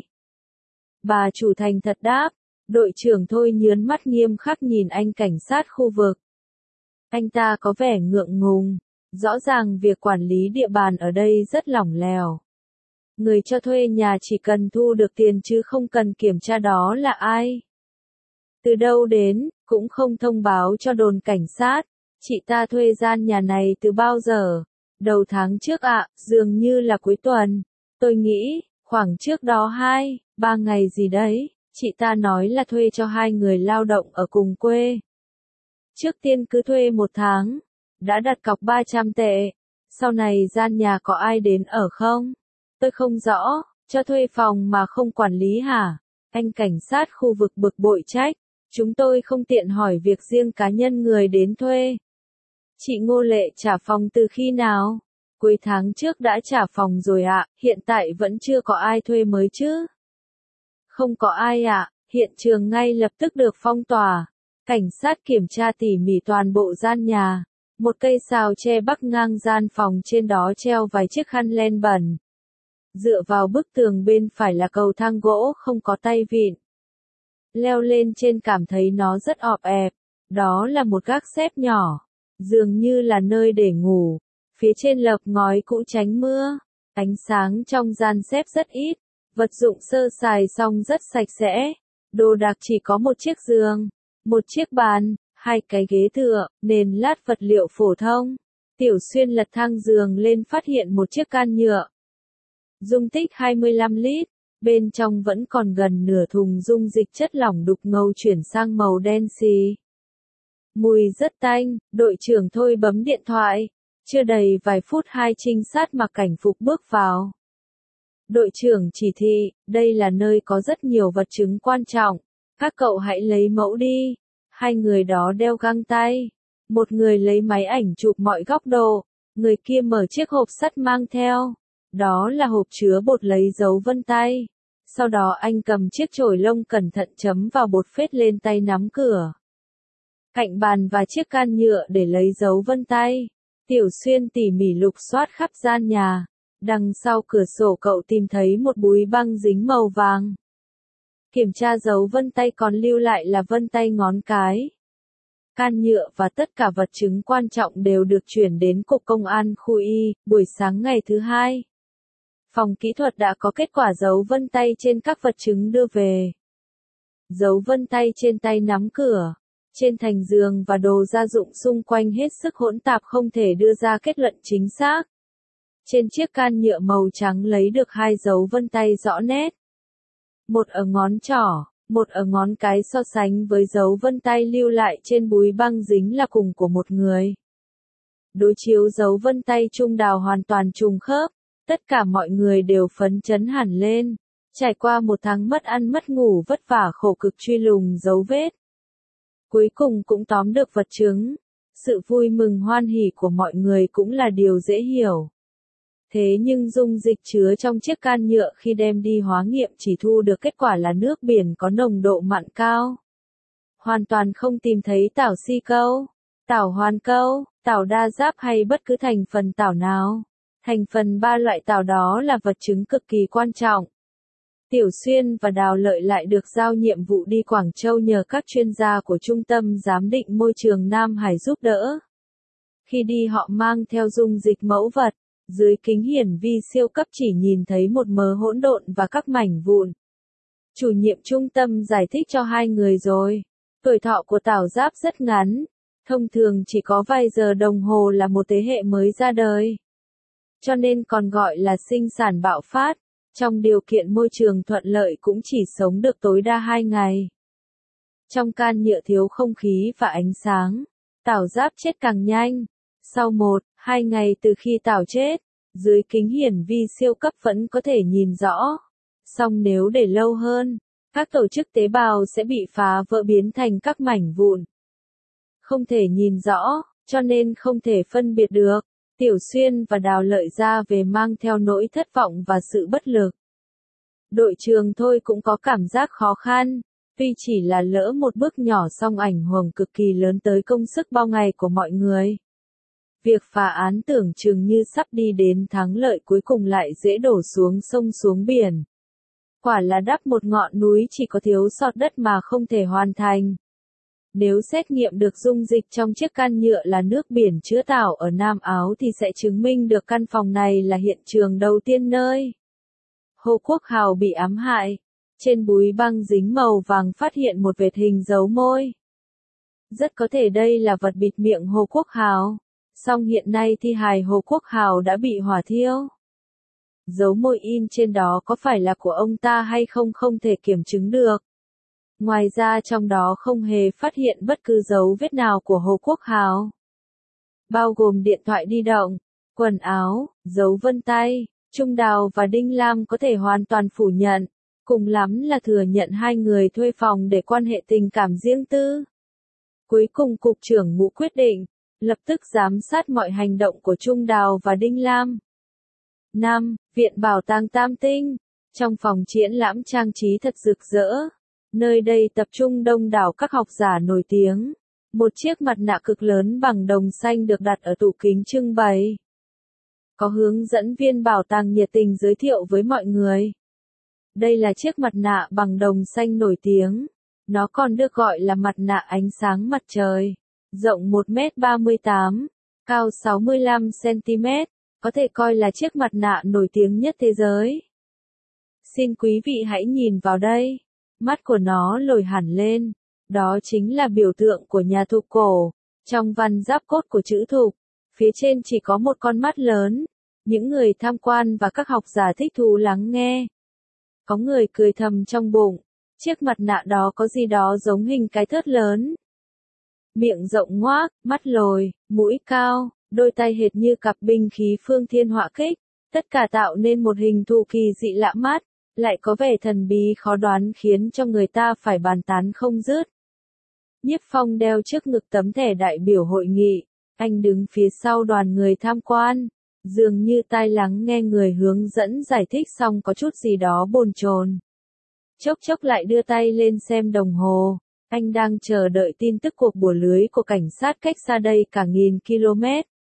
Bà chủ thành thật đáp, đội trưởng Thôi nhớn mắt nghiêm khắc nhìn anh cảnh sát khu vực. Anh ta có vẻ ngượng ngùng, rõ ràng việc quản lý địa bàn ở đây rất lỏng lẻo. Người cho thuê nhà chỉ cần thu được tiền chứ không cần kiểm tra đó là ai. Từ đâu đến, cũng không thông báo cho đồn cảnh sát. Chị ta thuê gian nhà này từ bao giờ? Đầu tháng trước ạ, dường như là cuối tuần. Tôi nghĩ, khoảng trước đó hai, ba ngày gì đấy, chị ta nói là thuê cho hai người lao động ở cùng quê. Trước tiên cứ thuê một tháng, đã đặt cọc ba trăm tệ. Sau này gian nhà có ai đến ở không? Tôi không rõ, cho thuê phòng mà không quản lý hả? Anh cảnh sát khu vực bực bội trách. Chúng tôi không tiện hỏi việc riêng cá nhân người đến thuê. Chị Ngô Lệ trả phòng từ khi nào? Cuối tháng trước đã trả phòng rồi ạ, hiện tại vẫn chưa có ai thuê mới chứ? Không có ai ạ, hiện trường ngay lập tức được phong tỏa. Cảnh sát kiểm tra tỉ mỉ toàn bộ gian nhà. Một cây sào tre bắc ngang gian phòng, trên đó treo vài chiếc khăn len bẩn. Dựa vào bức tường bên phải là cầu thang gỗ không có tay vịn. Leo lên trên cảm thấy nó rất ọp ẹp. Đó là một gác xếp nhỏ. Dường như là nơi để ngủ. Phía trên lợp ngói cũ tránh mưa. Ánh sáng trong gian xếp rất ít. Vật dụng sơ sài xong rất sạch sẽ. Đồ đạc chỉ có một chiếc giường, một chiếc bàn, hai cái ghế tựa, nền lát vật liệu phổ thông. Tiểu Xuyên lật thang giường lên phát hiện một chiếc can nhựa. Dung tích hai mươi lăm lít. Bên trong vẫn còn gần nửa thùng dung dịch chất lỏng đục ngầu chuyển sang màu đen xì. Mùi rất tanh, đội trưởng Thôi bấm điện thoại. Chưa đầy vài phút hai trinh sát mặc cảnh phục bước vào. Đội trưởng chỉ thị, đây là nơi có rất nhiều vật chứng quan trọng. Các cậu hãy lấy mẫu đi. Hai người đó đeo găng tay. Một người lấy máy ảnh chụp mọi góc độ. Người kia mở chiếc hộp sắt mang theo. Đó là hộp chứa bột lấy dấu vân tay. Sau đó anh cầm chiếc chổi lông cẩn thận chấm vào bột phết lên tay nắm cửa. Cạnh bàn và chiếc can nhựa để lấy dấu vân tay. Tiểu Xuyên tỉ mỉ lục soát khắp gian nhà. Đằng sau cửa sổ cậu tìm thấy một búi băng dính màu vàng. Kiểm tra dấu vân tay còn lưu lại là vân tay ngón cái. Can nhựa và tất cả vật chứng quan trọng đều được chuyển đến Cục Công an khu Y, buổi sáng ngày thứ hai. Phòng kỹ thuật đã có kết quả dấu vân tay trên các vật chứng đưa về. Dấu vân tay trên tay nắm cửa, trên thành giường và đồ gia dụng xung quanh hết sức hỗn tạp không thể đưa ra kết luận chính xác. Trên chiếc can nhựa màu trắng lấy được hai dấu vân tay rõ nét. Một ở ngón trỏ, một ở ngón cái, so sánh với dấu vân tay lưu lại trên búi băng dính là cùng của một người. Đối chiếu dấu vân tay Trung Đào hoàn toàn trùng khớp. Tất cả mọi người đều phấn chấn hẳn lên. Trải qua một tháng mất ăn mất ngủ vất vả khổ cực truy lùng dấu vết. Cuối cùng cũng tóm được vật chứng. Sự vui mừng hoan hỉ của mọi người cũng là điều dễ hiểu. Thế nhưng dung dịch chứa trong chiếc can nhựa khi đem đi hóa nghiệm chỉ thu được kết quả là nước biển có nồng độ mặn cao. Hoàn toàn không tìm thấy tảo si câu, tảo hoàn câu, tảo đa giáp hay bất cứ thành phần tảo nào. Thành phần ba loại tảo đó là vật chứng cực kỳ quan trọng. Tiểu Xuyên và Đào Lợi lại được giao nhiệm vụ đi Quảng Châu nhờ các chuyên gia của Trung tâm Giám định Môi trường Nam Hải giúp đỡ. Khi đi họ mang theo dung dịch mẫu vật, dưới kính hiển vi siêu cấp chỉ nhìn thấy một mớ hỗn độn và các mảnh vụn. Chủ nhiệm trung tâm giải thích cho hai người rồi. Tuổi thọ của tảo giáp rất ngắn, thông thường chỉ có vài giờ đồng hồ là một thế hệ mới ra đời. Cho nên còn gọi là sinh sản bạo phát, trong điều kiện môi trường thuận lợi cũng chỉ sống được tối đa hai ngày. Trong can nhựa thiếu không khí và ánh sáng, tảo giáp chết càng nhanh. Sau một, hai ngày từ khi tảo chết, dưới kính hiển vi siêu cấp vẫn có thể nhìn rõ. Song nếu để lâu hơn, các tổ chức tế bào sẽ bị phá vỡ biến thành các mảnh vụn. Không thể nhìn rõ, cho nên không thể phân biệt được. Tiểu Xuyên và Đào Lợi ra về mang theo nỗi thất vọng và sự bất lực. Đội trưởng thôi cũng có cảm giác khó khăn, tuy chỉ là lỡ một bước nhỏ song ảnh hưởng cực kỳ lớn tới công sức bao ngày của mọi người. Việc phá án tưởng chừng như sắp đi đến thắng lợi cuối cùng lại dễ đổ xuống sông xuống biển. Quả là đắp một ngọn núi chỉ có thiếu sọt đất mà không thể hoàn thành. Nếu xét nghiệm được dung dịch trong chiếc can nhựa là nước biển chứa tảo ở Nam Áo thì sẽ chứng minh được căn phòng này là hiện trường đầu tiên nơi Hồ Quốc Hào bị ám hại. Trên búi băng dính màu vàng phát hiện một vệt hình dấu môi. Rất có thể đây là vật bịt miệng Hồ Quốc Hào. Song hiện nay thi hài Hồ Quốc Hào đã bị hỏa thiêu. Dấu môi in trên đó có phải là của ông ta hay không không thể kiểm chứng được. Ngoài ra trong đó không hề phát hiện bất cứ dấu vết nào của Hồ Quốc Hào. Bao gồm điện thoại di động, quần áo, dấu vân tay. Trung Đào và Đinh Lam có thể hoàn toàn phủ nhận, cùng lắm là thừa nhận hai người thuê phòng để quan hệ tình cảm riêng tư. Cuối cùng Cục trưởng Ngũ quyết định, lập tức giám sát mọi hành động của Trung Đào và Đinh Lam. năm. Viện Bảo tàng Tam Tinh. Trong phòng triển lãm trang trí thật rực rỡ. Nơi đây tập trung đông đảo các học giả nổi tiếng. Một chiếc mặt nạ cực lớn bằng đồng xanh được đặt ở tủ kính trưng bày. Có hướng dẫn viên bảo tàng nhiệt tình giới thiệu với mọi người. Đây là chiếc mặt nạ bằng đồng xanh nổi tiếng. Nó còn được gọi là mặt nạ ánh sáng mặt trời. Rộng một mét ba mươi tám, cao sáu mươi lăm xăng-ti-mét, có thể coi là chiếc mặt nạ nổi tiếng nhất thế giới. Xin quý vị hãy nhìn vào đây. Mắt của nó lồi hẳn lên. Đó chính là biểu tượng của nhà thục cổ. Trong văn giáp cốt của chữ thục, phía trên chỉ có một con mắt lớn. Những người tham quan và các học giả thích thú lắng nghe. Có người cười thầm trong bụng. Chiếc mặt nạ đó có gì đó giống hình cái thớt lớn. Miệng rộng ngoác, mắt lồi, mũi cao, đôi tay hệt như cặp binh khí phương thiên họa kích. Tất cả tạo nên một hình thù kỳ dị lạ mắt, lại có vẻ thần bí khó đoán khiến cho người ta phải bàn tán không dứt. Nhiếp Phong đeo trước ngực tấm thẻ đại biểu hội nghị, anh đứng phía sau đoàn người tham quan, dường như tai lắng nghe người hướng dẫn giải thích xong có chút gì đó bồn chồn. Chốc chốc lại đưa tay lên xem đồng hồ, anh đang chờ đợi tin tức cuộc bủa lưới của cảnh sát cách xa đây cả nghìn km.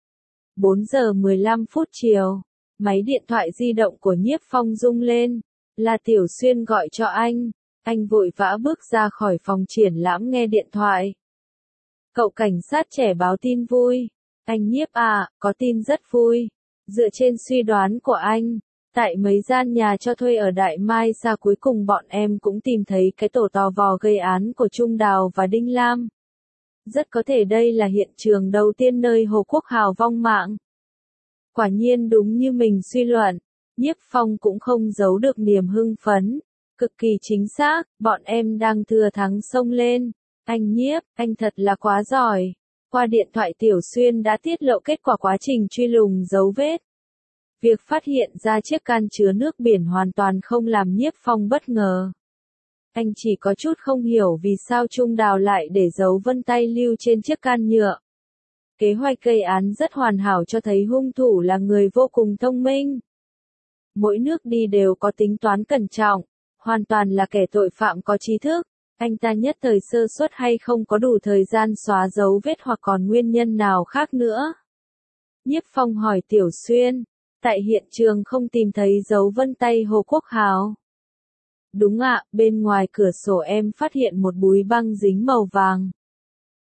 bốn giờ mười lăm phút chiều, máy điện thoại di động của Nhiếp Phong rung lên, là Tiểu Xuyên gọi cho anh. Anh vội vã bước ra khỏi phòng triển lãm nghe điện thoại. Cậu cảnh sát trẻ báo tin vui. Anh Nhiếp à, có tin rất vui. Dựa trên suy đoán của anh, tại mấy gian nhà cho thuê ở Đại Mai xa cuối cùng bọn em cũng tìm thấy cái tổ tò vò gây án của Trung Đào và Đinh Lam. Rất có thể đây là hiện trường đầu tiên nơi Hồ Quốc Hào vong mạng. Quả nhiên đúng như mình suy luận, Nhiếp Phong cũng không giấu được niềm hưng phấn. Cực kỳ chính xác, bọn em đang thừa thắng xông lên. Anh Nhiếp, anh thật là quá giỏi. Qua điện thoại Tiểu Xuyên đã tiết lộ kết quả quá trình truy lùng dấu vết. Việc phát hiện ra chiếc can chứa nước biển hoàn toàn không làm Nhiếp Phong bất ngờ. Anh chỉ có chút không hiểu vì sao Trung Đào lại để dấu vân tay lưu trên chiếc can nhựa. Kế hoạch gây án rất hoàn hảo cho thấy hung thủ là người vô cùng thông minh. Mỗi nước đi đều có tính toán cẩn trọng, hoàn toàn là kẻ tội phạm có trí thức. Anh ta nhất thời sơ suất hay không có đủ thời gian xóa dấu vết hoặc còn nguyên nhân nào khác nữa. Nhiếp Phong hỏi Tiểu Xuyên, tại hiện trường không tìm thấy dấu vân tay Hồ Quốc Hào. Đúng ạ, bên ngoài cửa sổ em phát hiện một búi băng dính màu vàng.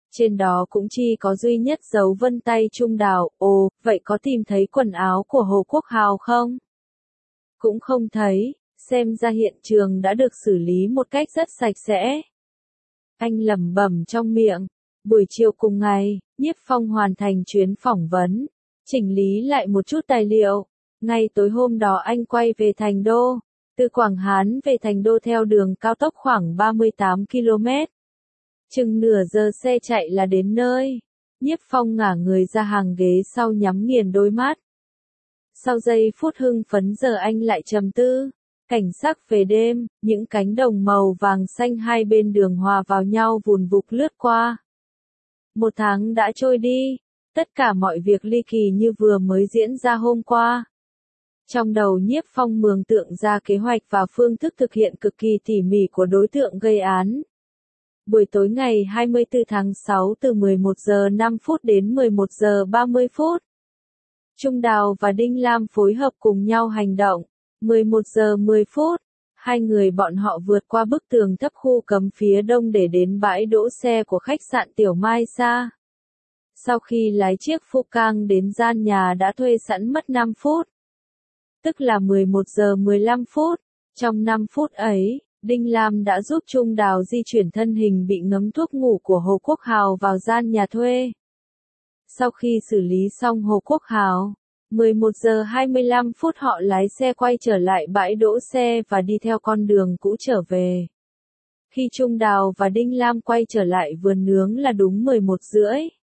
Trên đó cũng chỉ có duy nhất dấu vân tay Trung Đào. Ồ, vậy có tìm thấy quần áo của Hồ Quốc Hào không? Cũng không thấy, xem ra hiện trường đã được xử lý một cách rất sạch sẽ. Anh lẩm bẩm trong miệng. Buổi chiều cùng ngày, Nhiếp Phong hoàn thành chuyến phỏng vấn, chỉnh lý lại một chút tài liệu. Ngay tối hôm đó anh quay về Thành Đô, từ Quảng Hán về Thành Đô theo đường cao tốc khoảng ba mươi tám ki lô mét. Chừng nửa giờ xe chạy là đến nơi. Nhiếp Phong ngả người ra hàng ghế sau nhắm nghiền đôi mắt. Sau giây phút hưng phấn giờ anh lại trầm tư. Cảnh sắc về đêm, những cánh đồng màu vàng xanh hai bên đường hòa vào nhau vùn vụt lướt qua. Một tháng đã trôi đi, tất cả mọi việc ly kỳ như vừa mới diễn ra hôm qua. Trong đầu Nhiếp Phong mường tượng ra kế hoạch và phương thức thực hiện cực kỳ tỉ mỉ của đối tượng gây án. Buổi tối ngày hai mươi tư tháng sáu từ mười một giờ năm phút đến mười một giờ ba mươi phút. Trung Đào và Đinh Lam phối hợp cùng nhau hành động. mười một giờ mười phút, hai người bọn họ vượt qua bức tường thấp khu cấm phía đông để đến bãi đỗ xe của khách sạn Tiểu Mai Sa. Sau khi lái chiếc Focang đến gian nhà đã thuê sẵn mất năm phút. Tức là mười một giờ mười lăm phút. Trong năm phút ấy, Đinh Lam đã giúp Trung Đào di chuyển thân hình bị ngấm thuốc ngủ của Hồ Quốc Hào vào gian nhà thuê. Sau khi xử lý xong Hồ Quốc Hào, mười một giờ hai mươi lăm phút họ lái xe quay trở lại bãi đỗ xe và đi theo con đường cũ trở về. Khi Trung Đào và Đinh Lam quay trở lại vườn nướng là đúng mười một rưỡi.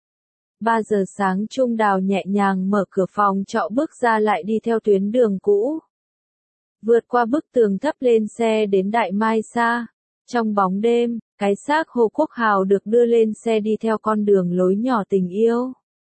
ba giờ sáng Trung Đào nhẹ nhàng mở cửa phòng trọ bước ra lại đi theo tuyến đường cũ. Vượt qua bức tường thấp lên xe đến Đại Mai Sa. Trong bóng đêm, cái xác Hồ Quốc Hào được đưa lên xe đi theo con đường lối nhỏ tình yêu.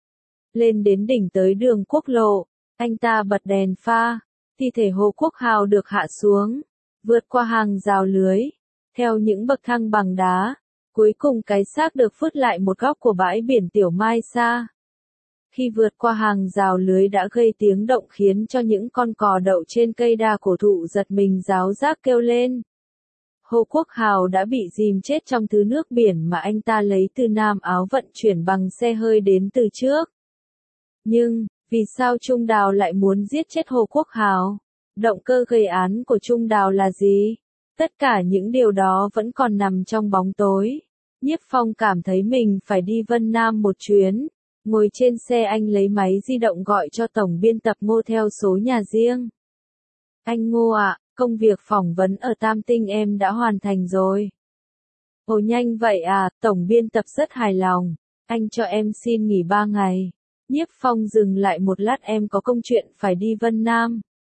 Lên đến đỉnh tới đường quốc lộ, anh ta bật đèn pha, thi thể Hồ Quốc Hào được hạ xuống, vượt qua hàng rào lưới, theo những bậc thang bằng đá, cuối cùng cái xác được vứt lại một góc của bãi biển Tiểu Mai Sa. Khi vượt qua hàng rào lưới đã gây tiếng động khiến cho những con cò đậu trên cây đa cổ thụ giật mình ráo rác kêu lên. Hồ Quốc Hào đã bị dìm chết trong thứ nước biển mà anh ta lấy từ Nam Áo vận chuyển bằng xe hơi đến từ trước. Nhưng, vì sao Trung Đào lại muốn giết chết Hồ Quốc Hào? Động cơ gây án của Trung Đào là gì? Tất cả những điều đó vẫn còn nằm trong bóng tối. Nhiếp Phong cảm thấy mình phải đi Vân Nam một chuyến. Ngồi trên xe anh lấy máy di động gọi cho tổng biên tập Ngô theo số nhà riêng. Anh Ngô ạ, công việc phỏng vấn ở Tam Tinh em đã hoàn thành rồi. Ồ nhanh vậy à, tổng biên tập rất hài lòng. Anh cho em xin nghỉ ba ngày. Nhiếp Phong dừng lại một lát em có công chuyện phải đi Vân Nam.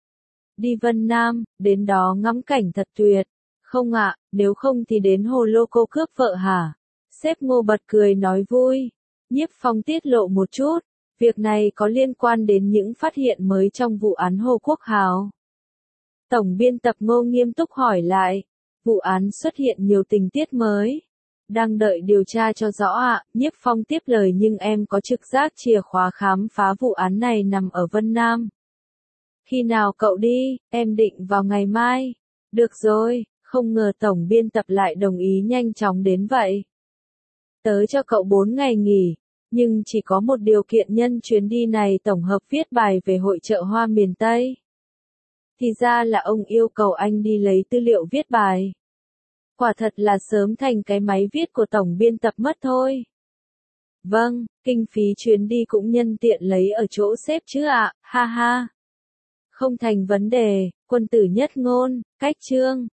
Đi Vân Nam, đến đó ngắm cảnh thật tuyệt. Không ạ, nếu không thì đến Hồ Lô cô cướp vợ hả? Sếp Ngô bật cười nói vui. Nhiếp Phong tiết lộ một chút, việc này có liên quan đến những phát hiện mới trong vụ án Hồ Quốc Hào. Tổng biên tập Ngô nghiêm túc hỏi lại, vụ án xuất hiện nhiều tình tiết mới. Đang đợi điều tra cho rõ ạ, à, Nhiếp Phong tiếp lời nhưng em có trực giác chìa khóa khám phá vụ án này nằm ở Vân Nam. Khi nào cậu đi, em định vào ngày mai. Được rồi, không ngờ tổng biên tập lại đồng ý nhanh chóng đến vậy. Tớ cho cậu bốn ngày nghỉ, nhưng chỉ có một điều kiện nhân chuyến đi này tổng hợp viết bài về hội chợ hoa miền Tây. Thì ra là ông yêu cầu anh đi lấy tư liệu viết bài. Quả thật là sớm thành cái máy viết của tổng biên tập mất thôi. Vâng, kinh phí chuyến đi cũng nhân tiện lấy ở chỗ sếp chứ ạ, ha ha. Không thành vấn đề, quân tử nhất ngôn, cách chương.